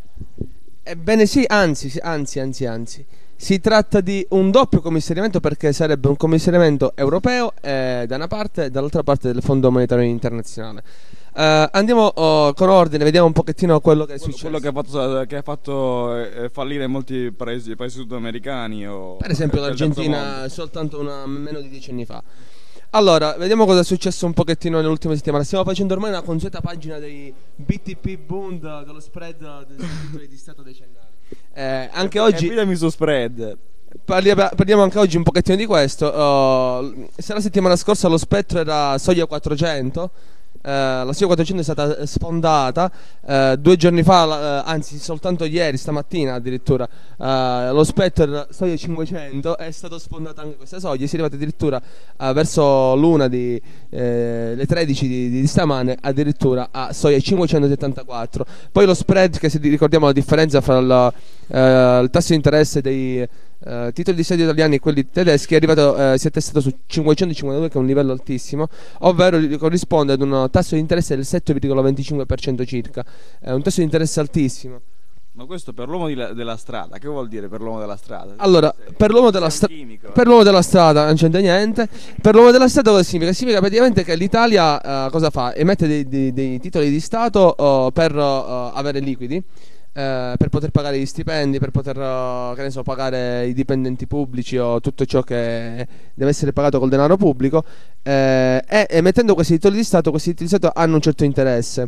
Ebbene sì, anzi, anzi, anzi, anzi. Si tratta di un doppio commissariamento, perché sarebbe un commissariamento europeo eh, da una parte e dall'altra parte del Fondo Monetario Internazionale. Uh, andiamo uh, con ordine, vediamo un pochettino quello che è successo. Quello che ha fatto, che ha fatto eh, fallire molti paesi, paesi sudamericani, o per esempio l'Argentina soltanto una, meno di dieci anni fa. Allora, vediamo cosa è successo un pochettino nelle ultime settimane. Stiamo facendo ormai una consueta pagina dei B T P Bund, dello spread dei titoli di Stato decennali. Eh, anche oggi Fidami su spread. Parliamo, parliamo anche oggi un pochettino di questo. Uh, se la settimana scorsa lo spettro era soglia quattrocento, Uh, la soglia quattrocento è stata sfondata uh, due giorni fa, uh, anzi soltanto ieri, stamattina addirittura, uh, lo spettro soglia cinquecento, è stato sfondata anche questa soglia, si è arrivati addirittura uh, verso l'una di eh, le tredici di, di stamane, addirittura a soglia cinquecentosettantaquattro. Poi lo spread, che se ricordiamo la differenza fra il, uh, il tasso di interesse dei Uh, titoli di Stato italiani e quelli tedeschi, è arrivato, uh, si è testato su cinquecentocinquantadue, che è un livello altissimo, ovvero corrisponde ad un tasso di interesse del sette virgola venticinque per cento circa. È un tasso di interesse altissimo. Ma questo per l'uomo di la, della strada, che vuol dire per l'uomo della strada? Allora, per l'uomo della, stra- per l'uomo della strada non c'entra niente. Per l'uomo della strada cosa significa? Significa praticamente che l'Italia uh, cosa fa? Emette dei, dei, dei titoli di Stato uh, per uh, avere liquidi, Eh, per poter pagare gli stipendi, per poter uh, che ne so, pagare i dipendenti pubblici o tutto ciò che deve essere pagato col denaro pubblico, eh, e emettendo questi titoli di Stato, questi titoli di Stato hanno un certo interesse,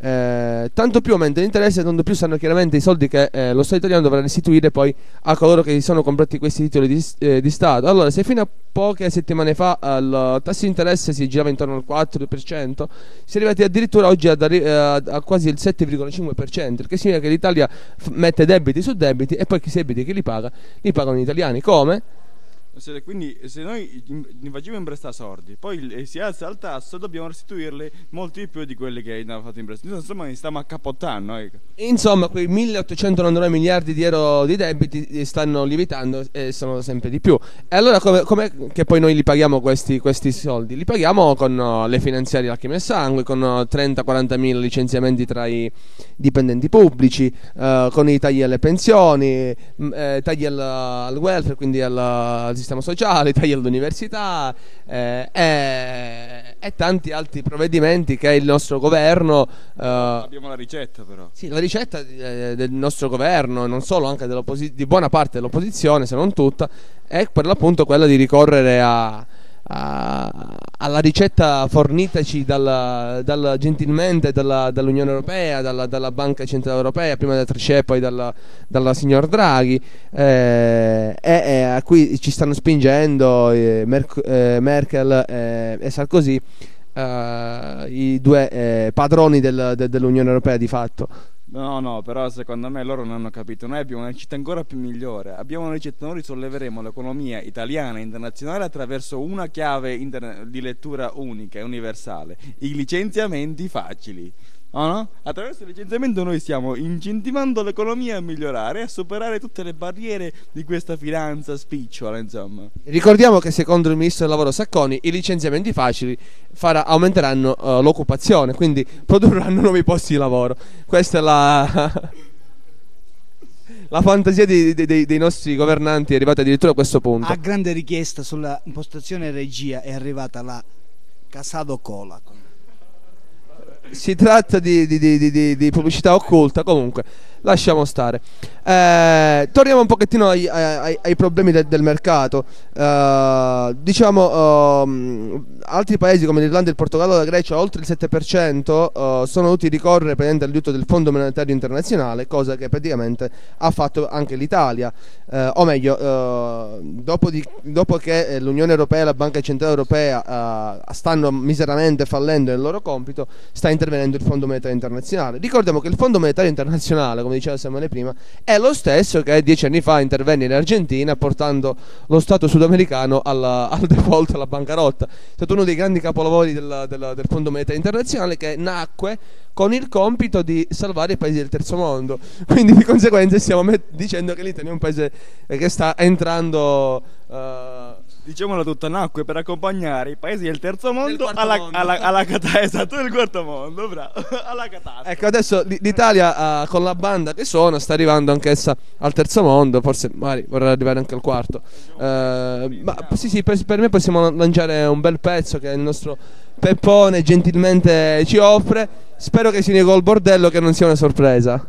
eh, tanto più aumenta l'interesse, tanto più sanno chiaramente i soldi che eh, lo Stato italiano dovrà restituire poi a coloro che si sono comprati questi titoli di, eh, di Stato. Allora, se fino a poche settimane fa eh, il tasso di interesse si girava intorno al quattro per cento, si è arrivati addirittura oggi ad arri- eh, a quasi il sette virgola cinque per cento, il che significa che l'Italia f- mette debiti su debiti, e poi chi si debiti, chi li paga? Li pagano gli italiani. Come? Se, quindi se noi ne facciamo in prestare soldi, poi eh, si alza il tasso, dobbiamo restituirli molti di più di quelli che abbiamo fatto in prestito. Insomma, stiamo accapottando, eh. Insomma, quei milleottocentonovantanove miliardi di euro di debiti stanno lievitando e sono sempre di più. E allora come, come che poi noi li paghiamo questi, questi soldi? Li paghiamo con uh, le finanziarie lacrime e sangue, con uh, trenta quaranta mila licenziamenti tra i dipendenti pubblici, uh, con i tagli alle pensioni, mh, eh, tagli al, al welfare, quindi al, al sistema sociale, tagli all'università, eh, e, e tanti altri provvedimenti che il nostro governo uh, abbiamo la ricetta, però sì, la ricetta eh, del nostro governo, non solo, anche di buona parte dell'opposizione, se non tutta, è per l'appunto quella di ricorrere a A, alla ricetta fornitaci dal, dal, gentilmente dalla, dall'Unione Europea, dalla, dalla Banca Centrale Europea, prima da Trichet, poi dalla, dalla signor Draghi, eh, e, e a cui ci stanno spingendo eh, Merc- eh, Merkel eh, e Sarkozy, eh, i due eh, padroni del, de, dell'Unione Europea di fatto. No, no, però secondo me loro non hanno capito. Noi abbiamo una ricetta ancora più migliore. Abbiamo una ricetta, noi risolleveremo l'economia italiana e internazionale attraverso una chiave interne- di lettura unica e universale: i licenziamenti facili. Oh no? Attraverso il licenziamento noi stiamo incentivando l'economia a migliorare e a superare tutte le barriere di questa finanza spicciola, insomma. Ricordiamo che secondo il ministro del lavoro Sacconi i licenziamenti facili farà, aumenteranno uh, l'occupazione, quindi produrranno nuovi posti di lavoro. Questa è la la fantasia di, di, dei, dei nostri governanti è arrivata addirittura a questo punto. A grande richiesta sulla impostazione regia è arrivata la Casado Cola. Si tratta di, di, di, di, di pubblicità occulta, comunque lasciamo stare. Eh, torniamo un pochettino ai, ai, ai problemi del, del mercato. Uh, diciamo uh, altri paesi come l'Irlanda, il Portogallo e la Grecia, oltre il sette per cento uh, sono dovuti ricorrere praticamente all'aiuto del Fondo Monetario Internazionale, cosa che praticamente ha fatto anche l'Italia, uh, o meglio uh, dopo, di, dopo che l'Unione Europea e la Banca Centrale Europea uh, stanno miseramente fallendo nel loro compito, sta intervenendo il Fondo Monetario Internazionale. Ricordiamo che il Fondo Monetario Internazionale, come diceva Samuele prima, è lo stesso che dieci anni fa intervenne in Argentina portando lo Stato sudamericano alla, al default, alla bancarotta. È stato uno dei grandi capolavori del, del, del Fondo Monetario Internazionale, che nacque con il compito di salvare i paesi del terzo mondo. Quindi di conseguenza stiamo met- dicendo che l'Italia è un paese che sta entrando... Uh, Diciamola tutta, nacque per accompagnare i paesi del terzo mondo alla, mondo. alla, alla catastrofe, esatto, del quarto mondo, bravo, alla catastrofe. Ecco, adesso l'Italia uh, con la banda che suona sta arrivando anch'essa al terzo mondo, forse magari vorrà arrivare anche al quarto. Uh, ma sì, sì, per, per me possiamo lanciare un bel pezzo che il nostro Peppone gentilmente ci offre. Spero che si sia col bordello, che non sia una sorpresa.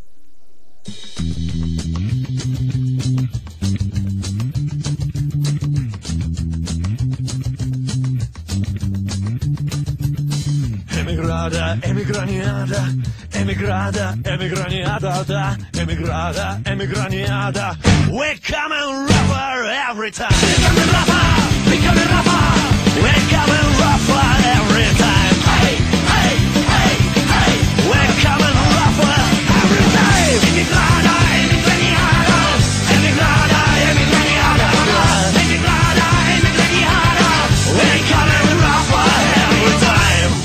Emigrada, emigraniada, emigrada, emigraniada, da, emigrada, emigraniada. We're coming rougher every time. Becoming rougher, becoming rougher. We're coming rougher every time. Hey, hey, hey, hey. We're coming rougher every time. Emigrada, emigraniada, emigrada, emigraniada, emigrada, emigraniada. We're coming rougher every time.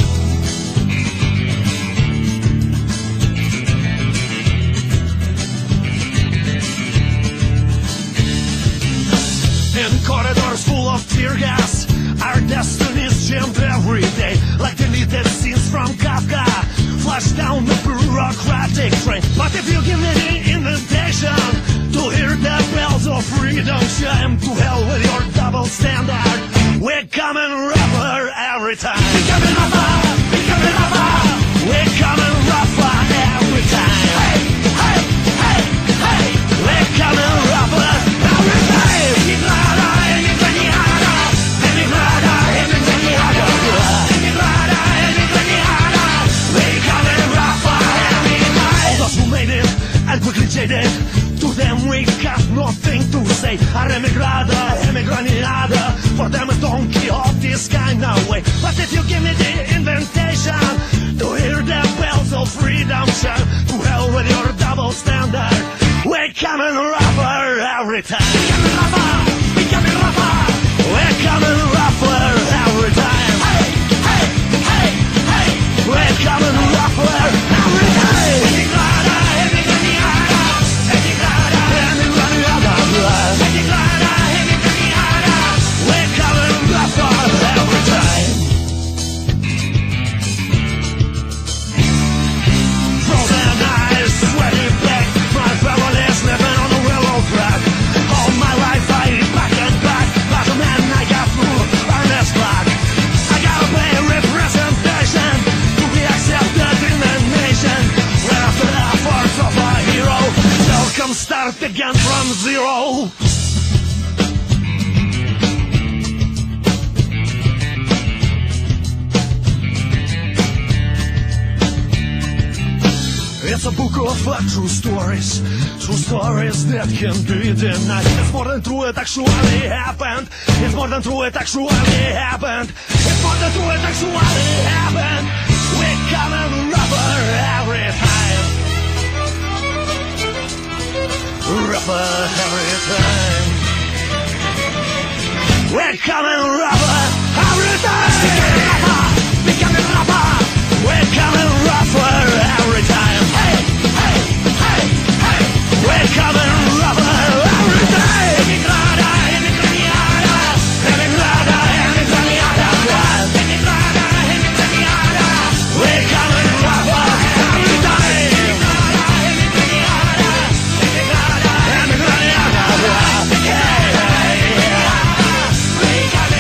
In corridors full of tear gas, our destinies jammed every day, like deleted scenes from Kafka, flash down the bureaucratic train. But if you give me the invitation to hear the bells of freedom chime, to hell with your double standard. We're coming rougher every time. We're coming rougher, we're coming rougher. We're coming rougher every time. Hey, hey, hey, hey. We're coming rougher every time. Emigrada, emigraniada, emigrada, emigraniada, emigrada, emigraniada. We're coming rougher every time. All those who made it and quickly jaded, to them we got nothing to say. Our emigrada, emigraniada, for them a Don Quixote's kind of way. But if you give me the invitation to hear the bells of freedom shout, to hell with your double standard. We're coming rougher every time. We're coming rougher, we're coming rougher. We're coming rougher every time. Hey, hey, hey, hey. We're coming rougher every time. Emigrada, emigraniada, emigrada, emigraniada, emigrada, emigraniada. We're coming rougher every time. Frozen eyes, sweaty back, my family's living on the railroad track. All my life I eat back and back, like a man I got through earnest black. I gotta pay representation to be accepted in the nation. Right after the efforts of a hero, still come start again from zero. It's a book of uh, true stories, true stories that can be denied. It's more than true, it actually happened. It's more than true, it actually happened. It's more than true, it actually happened. We're coming rougher every time. Rougher every time. We're coming rougher every time. Becoming rougher, becoming rougher. We're coming rougher every time. Hey, hey, hey, hey. We're coming rougher every time. Emigrada, emigraniada, emigrada, emigraniada, emigrada, emigraniada. We're coming rougher every time. Emigrada, emigraniada, emigrada, emigraniada. Hey, hey, hey. We're coming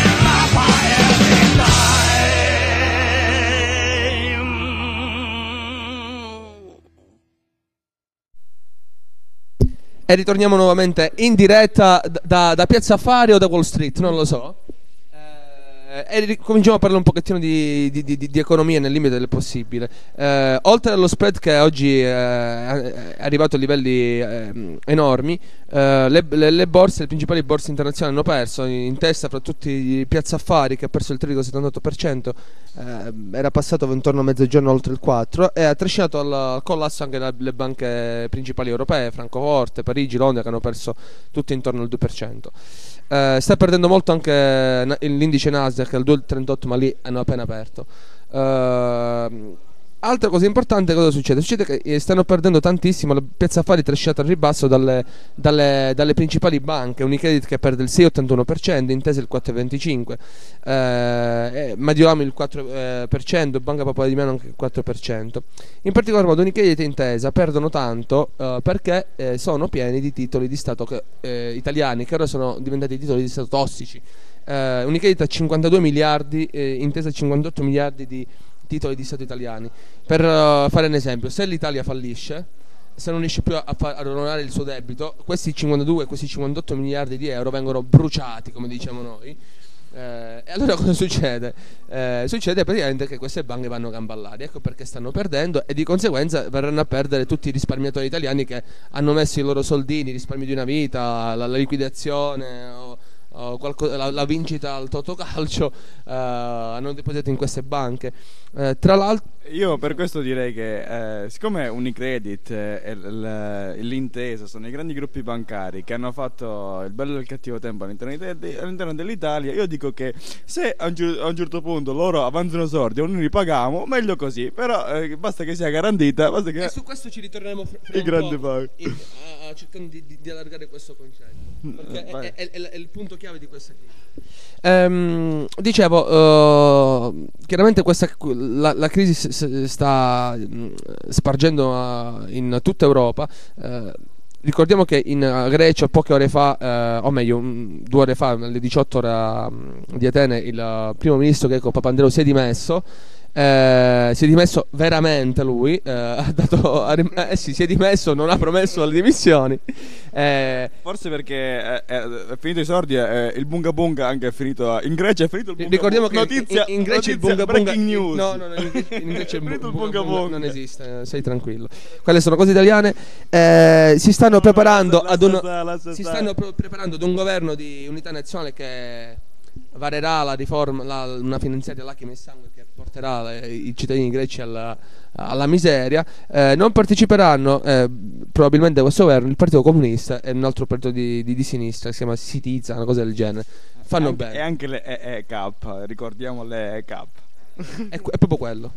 E ritorniamo nuovamente in diretta d- da, da Piazza Affari o da Wall Street, non lo so. Eh, e ri- cominciamo a parlare un pochettino di, di, di, di economia nel limite del possibile. Eh, oltre allo spread che oggi eh, è arrivato a livelli eh, enormi, eh, le, le, le borse, le principali borse internazionali hanno perso, in, in testa fra tutti Piazza Affari che ha perso il tre virgola settantotto per cento, eh, era passato intorno a mezzogiorno oltre il quattro per cento, e ha trascinato al collasso anche la, le banche principali europee, Francoforte, Parigi, Londra, che hanno perso tutte intorno al due per cento. Uh, sta perdendo molto anche l'indice Nasdaq al due virgola trentotto, ma lì hanno appena aperto. Uh, altra cosa importante, cosa succede? Succede che stanno perdendo tantissimo. La Piazza Affari è trascinata al ribasso dalle, dalle, dalle principali banche. Unicredit che perde il sei virgola ottantuno per cento, Intesa il quattro virgola venticinque per cento, uh, Mediolanum il quattro per cento, Banca Popolare di Milano anche il quattro per cento. In particolar modo Unicredit e Intesa perdono tanto uh, perché eh, sono pieni di titoli di Stato che, eh, italiani, che ora sono diventati titoli di Stato tossici. uh, Unicredit ha cinquantadue miliardi, eh, Intesa cinquantotto miliardi di titoli di Stato italiani. Per uh, fare un esempio, se l'Italia fallisce, se non riesce più a, fa- a onorare il suo debito, questi cinquantadue, questi cinquantotto miliardi di euro vengono bruciati, come diciamo noi. Eh, e allora cosa succede? Eh, succede praticamente che queste banche vanno a gamba all'aria, ecco perché stanno perdendo, e di conseguenza verranno a perdere tutti i risparmiatori italiani che hanno messo i loro soldini, i risparmi di una vita, la, la liquidazione o, o qualcosa, la, la vincita al Totocalcio, eh, hanno depositato in queste banche. Eh, tra l'altro io per questo direi che eh, siccome Unicredit e l- l'Intesa sono i grandi gruppi bancari che hanno fatto il bello e il cattivo tempo all'interno, di- all'interno dell'Italia, io dico che se a un, gi- a un certo punto loro avanzano sordi o noi li paghiamo, meglio così, però eh, basta che sia garantita, basta che... E su questo ci ritorneremo fra, fra i un grandi po', banchi. in- a- a- cercando di, di, di allargare questo concetto, perché è, è, è, è il punto chiave di questa crisi. Ehm, dicevo, uh, chiaramente questa, la, la crisi s- s- sta mh, spargendo uh, in tutta Europa. Uh, ricordiamo che in uh, Grecia poche ore fa, uh, o meglio um, due ore fa, alle diciotto ore um, di Atene, il uh, primo ministro greco Papandreou si è dimesso. Eh, si è dimesso veramente lui, eh, ha dato, ha rim- eh sì, si è dimesso, non ha promesso le dimissioni. Eh, Forse perché è, è, è finito i sordi, è, il bunga bunga anche è finito in Grecia, è finito il bunga ricordiamo bunga. che Notizia, in, in Grecia il bunga bunga, breaking news. no, no, no, in Grecia, in Grecia il, È finito bunga, il bunga, bunga bunga. non esiste, sei tranquillo. Quelle sono cose italiane. Eh, si stanno No, preparando la ad un sa, la sa, si sa. stanno pro- preparando ad un governo di unità nazionale che varerà la riforma, la, una finanziaria lacrime e sangue che porterà le, i cittadini greci alla, alla miseria. Eh, non parteciperanno eh, probabilmente a questo governo il Partito Comunista e un altro partito di, di, di sinistra che si chiama Sitiza, una cosa del genere. Fanno Anche- bene. E anche le E E K, ricordiamo le E E K. È, que- è proprio quello.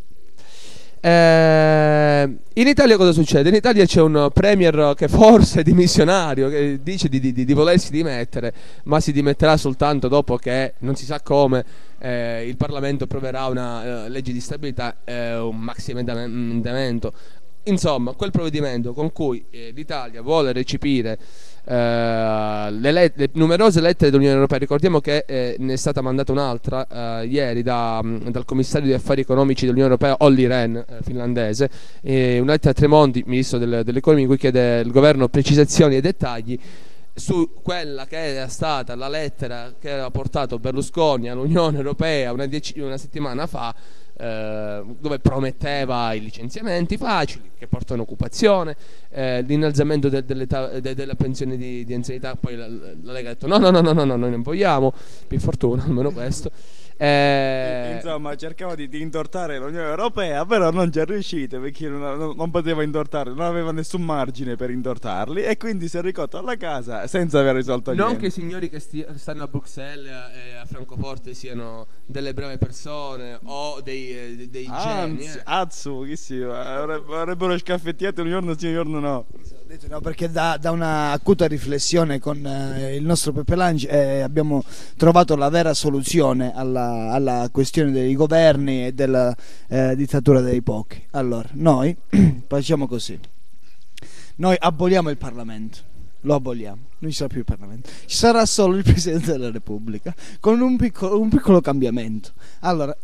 Eh, in Italia cosa succede? In Italia c'è un premier che forse è dimissionario, che dice di, di, di volersi dimettere, ma si dimetterà soltanto dopo che, non si sa come, eh, il Parlamento approverà una eh, legge di stabilità, eh, un maxi emendamento. Insomma, quel provvedimento con cui eh, l'Italia vuole recepire eh, le, let- le numerose lettere dell'Unione Europea. Ricordiamo che eh, ne è stata mandata un'altra eh, ieri da, mh, dal commissario di affari economici dell'Unione Europea Olli Rehn, eh, finlandese, eh, una lettera a Tremonti, ministro del, dell'economia, in cui chiede al governo precisazioni e dettagli su quella che era stata la lettera che aveva portato Berlusconi all'Unione Europea una, dieci- una settimana fa, eh, dove prometteva i licenziamenti facili che portano occupazione, eh, l'innalzamento de- dell'età de- della pensione di, di anzianità. Poi la, la Lega ha detto no no no no no no, noi non vogliamo, per fortuna almeno questo. Eh, Insomma, cercava di, di intortare l'Unione Europea, però non ci è riuscito perché non, non- non poteva intortare, non aveva nessun margine per intortarli, e quindi si è ricotto alla casa senza aver risolto non niente. che i signori che sti- stanno a Bruxelles e a Francoforte siano delle brave persone o dei, eh, dei geni, Anzi, eh. azzu, chi si va? Avre- avrebbero scaffettiato un giorno sì, un giorno no. Ho detto no, perché da, da una acuta riflessione con eh, il nostro Peppe Langi eh, abbiamo trovato la vera soluzione alla, alla questione dei governi e della eh, dittatura dei pochi. Allora, noi facciamo così: noi aboliamo il Parlamento, lo aboliamo, non ci sarà più il Parlamento, ci sarà solo il Presidente della Repubblica con un piccolo, un piccolo cambiamento. Allora, lo-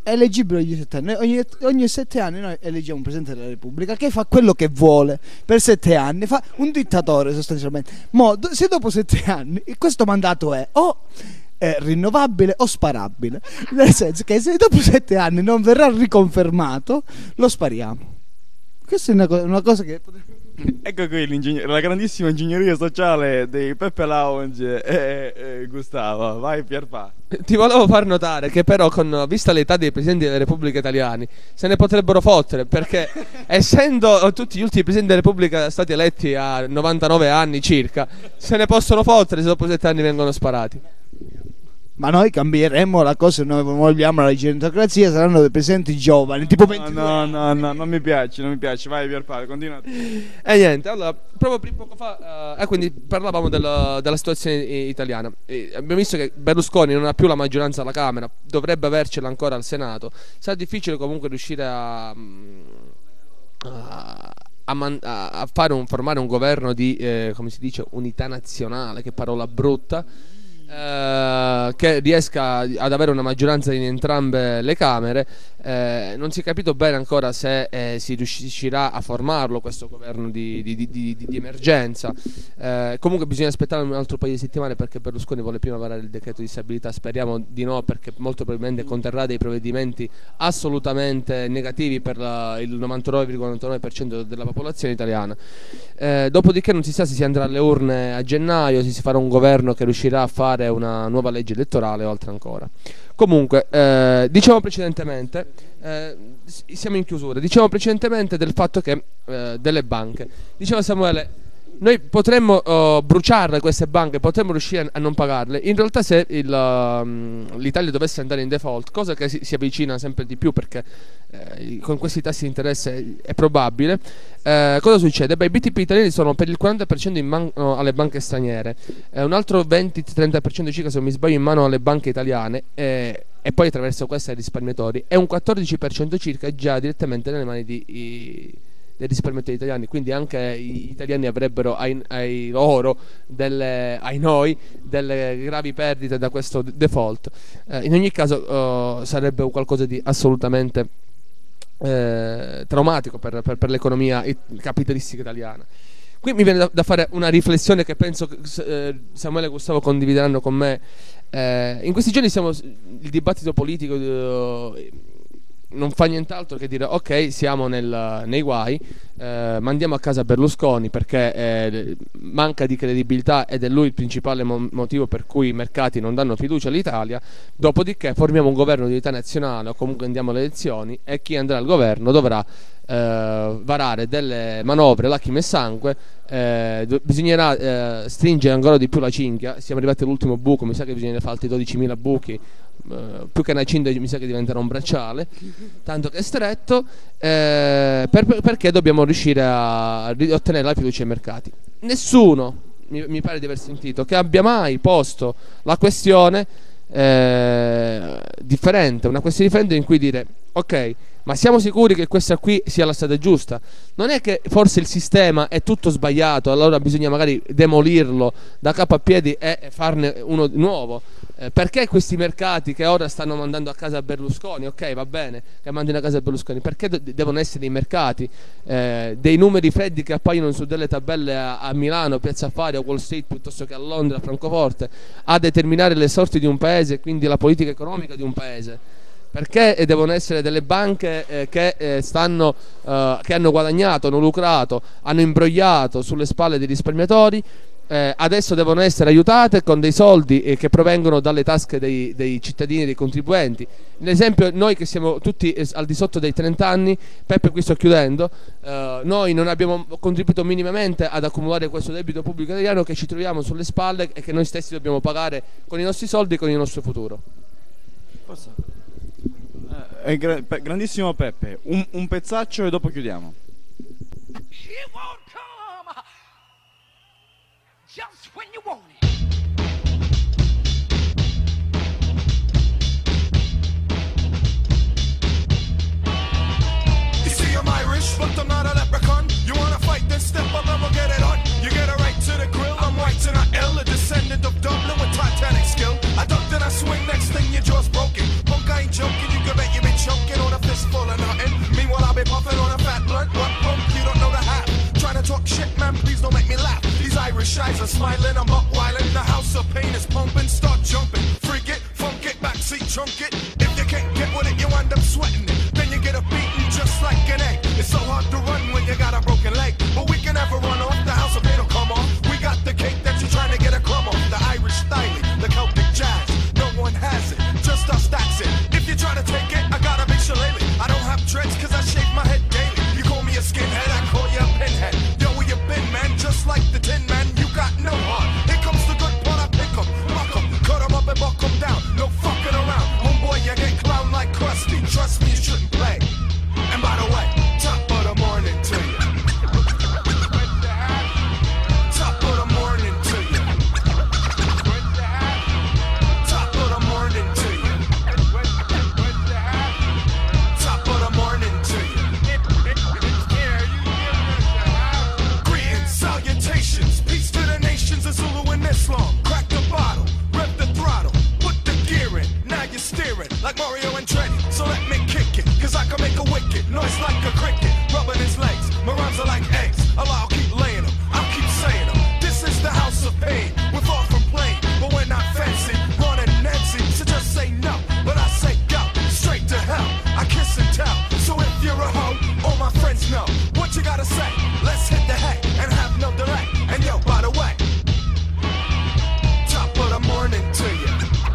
è eleggibile ogni sette anni. Ogni, ogni sette anni noi eleggiamo un Presidente della Repubblica che fa quello che vuole per sette anni, fa un dittatore sostanzialmente. Mo, do- se dopo sette anni questo mandato è o è rinnovabile o sparabile, nel senso che se dopo sette anni non verrà riconfermato, lo spariamo. Questa è una, co- una cosa che Ecco qui la grandissima ingegneria sociale dei Peppe Lounge e, e Gustavo. Vai Pierpa. Ti volevo far notare che però, con vista l'età dei presidenti delle repubbliche italiane, se ne potrebbero fottere, perché essendo tutti gli ultimi presidenti della repubblica stati eletti a novantanove anni circa, se ne possono fottere se dopo sette anni vengono sparati. Ma noi cambieremo la cosa, noi vogliamo la gerontocrazia, saranno dei presidenti giovani, tipo venti. No, no, no, no, non mi piace, non mi piace. Vai Pierpaolo, continua. E niente, allora, proprio prima poco fa, uh, e quindi parlavamo della, della situazione italiana. E abbiamo visto che Berlusconi non ha più la maggioranza alla Camera, dovrebbe avercela ancora al Senato. Sarà difficile comunque riuscire a... a A, man- a fare un, formare un governo di, eh, come si dice, unità nazionale, che parola brutta, eh, che riesca ad avere una maggioranza in entrambe le Camere. Eh, non si è capito bene ancora se eh, si riuscirà a formarlo questo governo di, di, di, di, di emergenza. Eh, comunque bisogna aspettare un altro paio di settimane, perché Berlusconi vuole prima varare il decreto di stabilità. Speriamo di no, perché molto probabilmente conterrà dei provvedimenti assolutamente negativi per la, il novantanove virgola novantanove per cento della popolazione italiana. Eh, dopodiché non si sa se si andrà alle urne a gennaio, se si farà un governo che riuscirà a fare una nuova legge elettorale o altro ancora. Comunque, eh, diciamo precedentemente, eh, siamo in chiusura, diciamo precedentemente del fatto che eh, delle banche, diceva Samuele, noi potremmo uh, bruciarle queste banche, potremmo riuscire a non pagarle. In realtà, se il, uh, l'Italia dovesse andare in default, cosa che si, si avvicina sempre di più, perché eh, con questi tassi di interesse è probabile, eh, cosa succede? Beh, i B T P italiani sono per il quaranta per cento in mano alle banche straniere, eh, un altro venti trenta per cento circa, se non mi sbaglio, in mano alle banche italiane, eh, e poi attraverso queste ai risparmiatori, e un quattordici per cento circa già direttamente nelle mani di... I, dei risparmiatori italiani. Quindi anche gli italiani avrebbero ai, ai loro delle, ai noi delle gravi perdite da questo default. Eh, in ogni caso uh, sarebbe qualcosa di assolutamente eh, traumatico per, per, per l'economia capitalistica italiana. Qui mi viene da, da fare una riflessione che penso che eh, Samuele e Gustavo condivideranno con me. Eh, in questi giorni siamo, il dibattito politico eh, non fa nient'altro che dire ok, siamo nel, nei guai, eh, mandiamo a casa Berlusconi perché eh, manca di credibilità ed è lui il principale mo- motivo per cui i mercati non danno fiducia all'Italia. Dopodiché formiamo un governo di unità nazionale o comunque andiamo alle elezioni, e chi andrà al governo dovrà eh, varare delle manovre lacrime e sangue. Eh, do- bisognerà eh, stringere ancora di più la cinghia. Siamo arrivati all'ultimo buco, mi sa che bisogna fare altri dodicimila buchi. Uh, più che una cinta mi sa che diventerà un bracciale, tanto che è stretto, eh, per, perché dobbiamo riuscire a ottenere la fiducia ai mercati. Nessuno, mi, mi pare di aver sentito, che abbia mai posto la questione eh, differente, una questione differente in cui dire ok, ma siamo sicuri che questa qui sia la strada giusta? Non è che forse il sistema è tutto sbagliato, allora bisogna magari demolirlo da capo a piedi e farne uno nuovo? Eh, perché questi mercati che ora stanno mandando a casa Berlusconi, ok, va bene che mandino a casa Berlusconi, perché de- devono essere dei mercati, eh, dei numeri freddi che appaiono su delle tabelle a, a Milano, Piazza Affari, a Wall Street, piuttosto che a Londra, a Francoforte, a determinare le sorti di un paese e quindi la politica economica di un paese? Perché devono essere delle banche eh, che eh, stanno eh, che hanno guadagnato, hanno lucrato, hanno imbrogliato sulle spalle dei risparmiatori, eh, adesso devono essere aiutate con dei soldi eh, che provengono dalle tasche dei, dei cittadini e dei contribuenti. Ad esempio, noi che siamo tutti eh, al di sotto dei trenta anni, Peppe, qui sto chiudendo, eh, noi non abbiamo contribuito minimamente ad accumulare questo debito pubblico italiano che ci troviamo sulle spalle e che noi stessi dobbiamo pagare con i nostri soldi e con il nostro futuro. Posso? Eh, gra- pe- grandissimo Peppe, un, un pezzaccio e dopo chiudiamo. She won't come just when you want it. You see I'm Irish, but I'm not a leprechaun. You wanna fight, then step up and we'll get it on. You get it right to the grill, I'm white to not ill, a descendant of Dublin with Titanic skill. I ducked and I swing, next thing your jaw's broken. Punk, I ain't joking, you can bet you've been shies are smiling, I'm up wildin'. The house of pain is pumping, start jumping. Freak it, funk it, backseat trunk it. If you can't get with it, you end up sweating it. Then you get a beating just like an egg. It's so hard to run when you got a broken leg. But we can never run off, the house of pain will come off. We got the cake that you're trying to get a crumb off. The Irish styling, the Celtic jazz. No one has it, just us that's it. If you try to take it, I got a big shillelagh. I don't have dreads cause I shave my head daily. You call me a skinhead, I call you a pinhead. Yo, where you been, man? Just like the Tin Man, you got no heart. Here comes the good part, I pick 'em, buck 'em, cut 'em up and buck 'em down. No fucking around, homeboy, you get clown like Krusty. Trust me, you shouldn't play. And by the way, top of the morning to you. Top of the morning to you. Top of the morning to you. Top of the morning to you. Greetings, salutations, peace to the nations of Zulu and Islam. Crack the bottle, rev the throttle, put the gear in. Now you're steering like Mario Andretti. So let me kick it, cause I can make a wicked noise like a cricket. Rubbing his legs, my rhymes are like eggs. Allah, I'll keep laying them, I'll keep saying them. This is the house of pain, we're far from plain, but we're not fancy. Ron and Nancy, so just say no, but I say go, straight to hell. I kiss and tell, so if you're a hoe, all my friends know what you gotta say. Let's hit the hay and have no delay. And yo, by the way, top of the morning to you.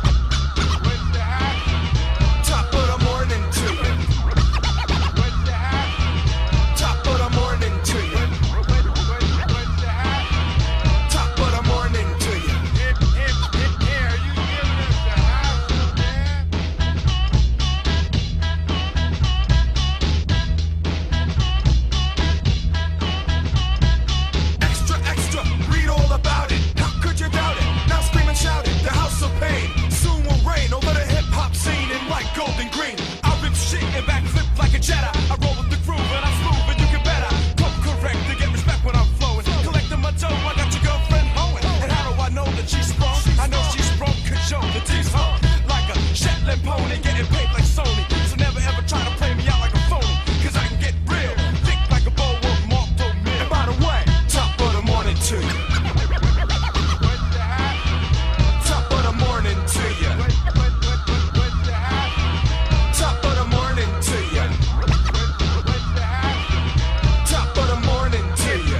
Top of the morning to you. Top of the morning to you. Top of the morning to you. Extra, extra, read all about it. How could you doubt it? Now scream and shout it. The house of pain soon will reign over the hip hop scene in white, gold, and green. I rip shit and backflip like a Jedi. I roll with the groove and I'm smooth and you can better. Come correct to get respect when I'm flowing. Collecting my dough, I got your girlfriend hoeing. And how do I know that she's sprung? I know she's sprung, cause yo, the T's hung like a Shetland pony, getting paid like Sony. So never ever try to play me out like a phony, cause I can get real, thick like a bowl of Malto Mill. And by the way, top of the morning to you. Top of the morning to you. Top of the morning to you. Top of the morning to you.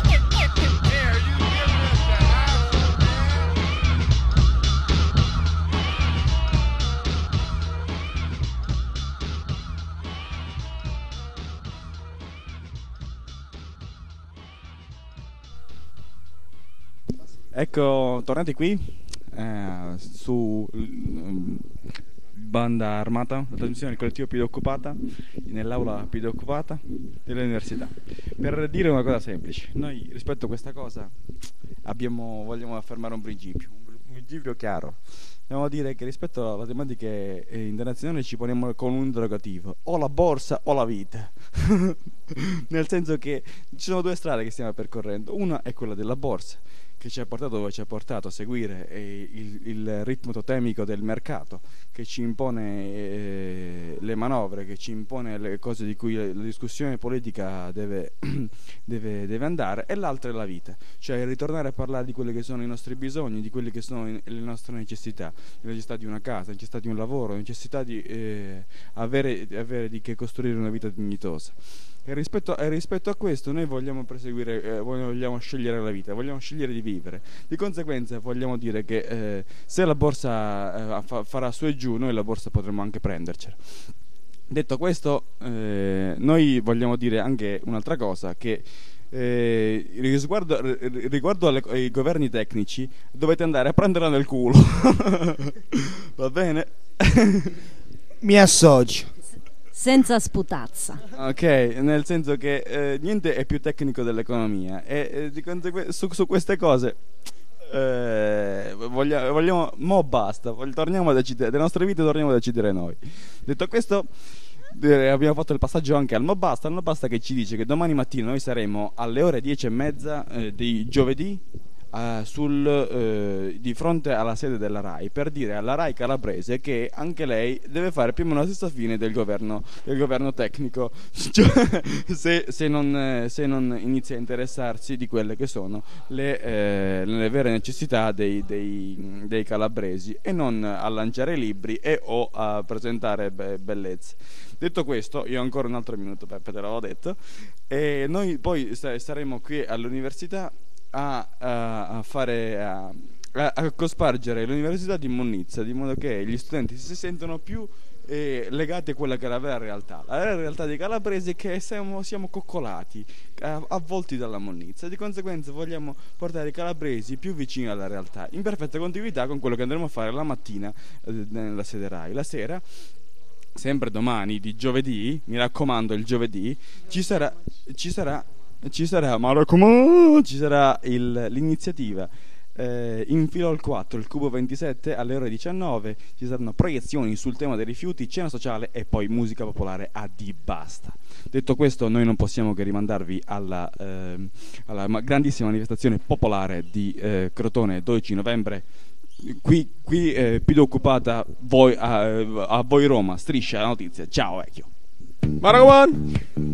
Ecco, tornati qui eh, su mm, Banda Armata, la trasmissione del collettivo Piede Occupata, nell'aula Piede Occupata dell'università, per dire una cosa semplice. Noi rispetto a questa cosa abbiamo, vogliamo affermare un principio, un principio chiaro. Dobbiamo dire che rispetto alle tematiche eh, internazionali ci poniamo con un interrogativo: o la borsa o la vita. Nel senso che ci sono due strade che stiamo percorrendo. Una è quella della borsa, che ci ha portato dove ci ha portato a seguire eh, il, il ritmo totemico del mercato, che ci impone eh, le manovre, che ci impone le cose di cui la discussione politica deve, deve, deve andare, e l'altra è la vita, cioè ritornare a parlare di quelli che sono i nostri bisogni, di quelle che sono le nostre necessità, la necessità di una casa, la necessità di un lavoro, la necessità di eh, avere, avere di che costruire una vita dignitosa. E rispetto, e rispetto a questo noi vogliamo perseguire, eh, vogliamo scegliere la vita, vogliamo scegliere di vivere. Di conseguenza vogliamo dire che eh, se la borsa eh, fa, farà su e giù, noi la borsa potremo anche prendercela. Detto questo, eh, noi vogliamo dire anche un'altra cosa, che eh, riguardo, riguardo alle, ai governi tecnici dovete andare a prenderla nel culo. Va bene? Mi associo. Senza sputazza. Ok, nel senso che eh, niente è più tecnico dell'economia, e eh, di consegue- su, su queste cose eh, voglia- vogliamo, mo basta, Vog- torniamo a decidere, delle nostre vite torniamo a decidere noi. Detto questo, eh, abbiamo fatto il passaggio anche al mo basta, al mo basta che ci dice che domani mattina noi saremo alle ore dieci e mezza eh, di giovedì uh, sul, uh, di fronte alla sede della RAI per dire alla RAI calabrese che anche lei deve fare più o meno la stessa fine del governo, del governo tecnico, cioè, se, se, non, se non inizia a interessarsi di quelle che sono le, eh, le vere necessità dei, dei, dei calabresi e non a lanciare libri e o a presentare be- bellezze. Detto questo, io ho ancora un altro minuto, Peppe, te l'avevo detto, e noi poi saremo qui all'università a, a, a fare a, a, a cospargere l'università di immondizia, di modo che gli studenti si sentono più eh, legati a quella che è la vera realtà, la vera realtà dei calabresi è che siamo, siamo coccolati, avvolti dalla monnizia. Di conseguenza vogliamo portare i calabresi più vicini alla realtà, in perfetta continuità con quello che andremo a fare la mattina eh, nella sede RAI. La sera, sempre domani, di giovedì, mi raccomando, il giovedì ci sarà ci sarà ci sarà ma raccomando ci sarà il, l'iniziativa eh, in filo al quattro, il cubo ventisette alle ore diciannove. Ci saranno proiezioni sul tema dei rifiuti, cena sociale e poi musica popolare a di basta. Detto questo, noi non possiamo che rimandarvi alla, eh, alla grandissima manifestazione popolare di eh, Crotone, dodici novembre. Qui, qui eh, più occupata voi, a, a voi Roma. Striscia la notizia. Ciao vecchio. Marawan.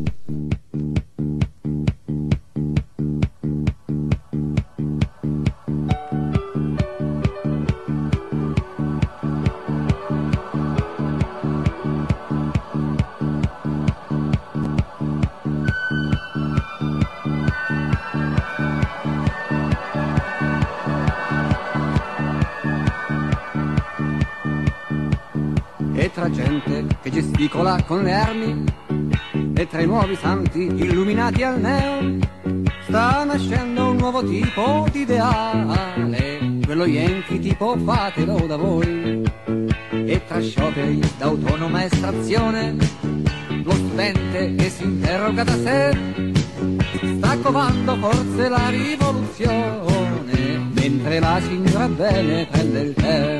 E tra gente che gesticola con le armi e tra i nuovi santi illuminati al neo sta nascendo un nuovo tipo di ideale, quello yankee tipo fatelo da voi. E tra scioperi d'autonoma estrazione lo studente che si interroga da sé sta covando forse la rivoluzione mentre la signora bene prende il tè.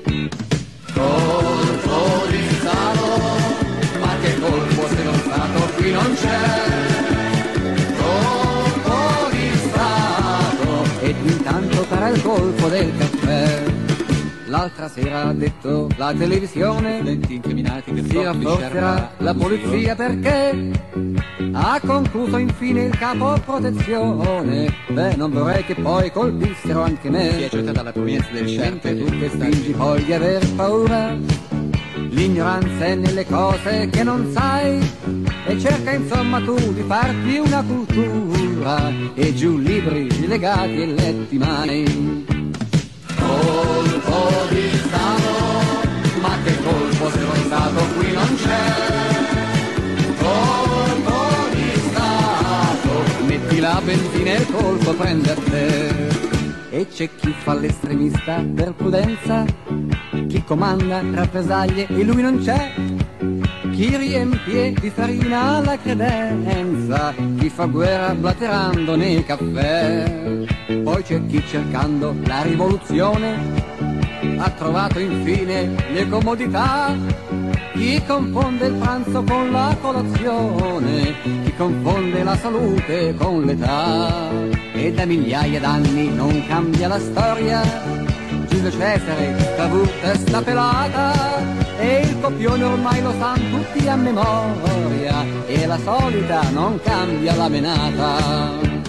Colpo di Stato, ma che colpo se lo Stato qui non c'è. Colpo di Stato, ed intanto farà il colpo del caffè. L'altra sera ha detto la televisione, studenti incriminati che si rafforzerà la polizia perché ha concluso infine il capo protezione. Beh, non vorrei che poi colpissero anche me. Si è accertata la provenienza del sciarpe. Tu che fingi poi di aver paura, l'ignoranza è nelle cose che non sai e cerca insomma tu di farti una cultura e giù libri legati e letti mai. Colpo di Stato, ma che colpo se lo Stato qui non c'è. Colpo di Stato, metti la benzina e il colpo prende a te. E c'è chi fa l'estremista per prudenza, chi comanda rappresaglie e lui non c'è, chi riempie di farina la credenza, chi fa guerra blaterando nei caffè. Poi c'è chi cercando la rivoluzione ha trovato infine le comodità, chi confonde il pranzo con la colazione, chi confonde la salute con l'età. E da migliaia d'anni non cambia la storia, Giulio Cesare, Cavour, testa pelata, e il copione ormai lo sanno tutti a memoria, e la solita non cambia la menata.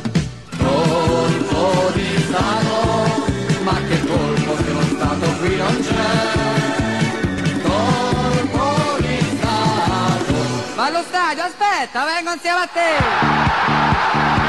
Colpo di Stato, ma che colpo se lo Stato qui non c'è. Colpo di Stato. Va allo stadio, aspetta, vengo insieme a te.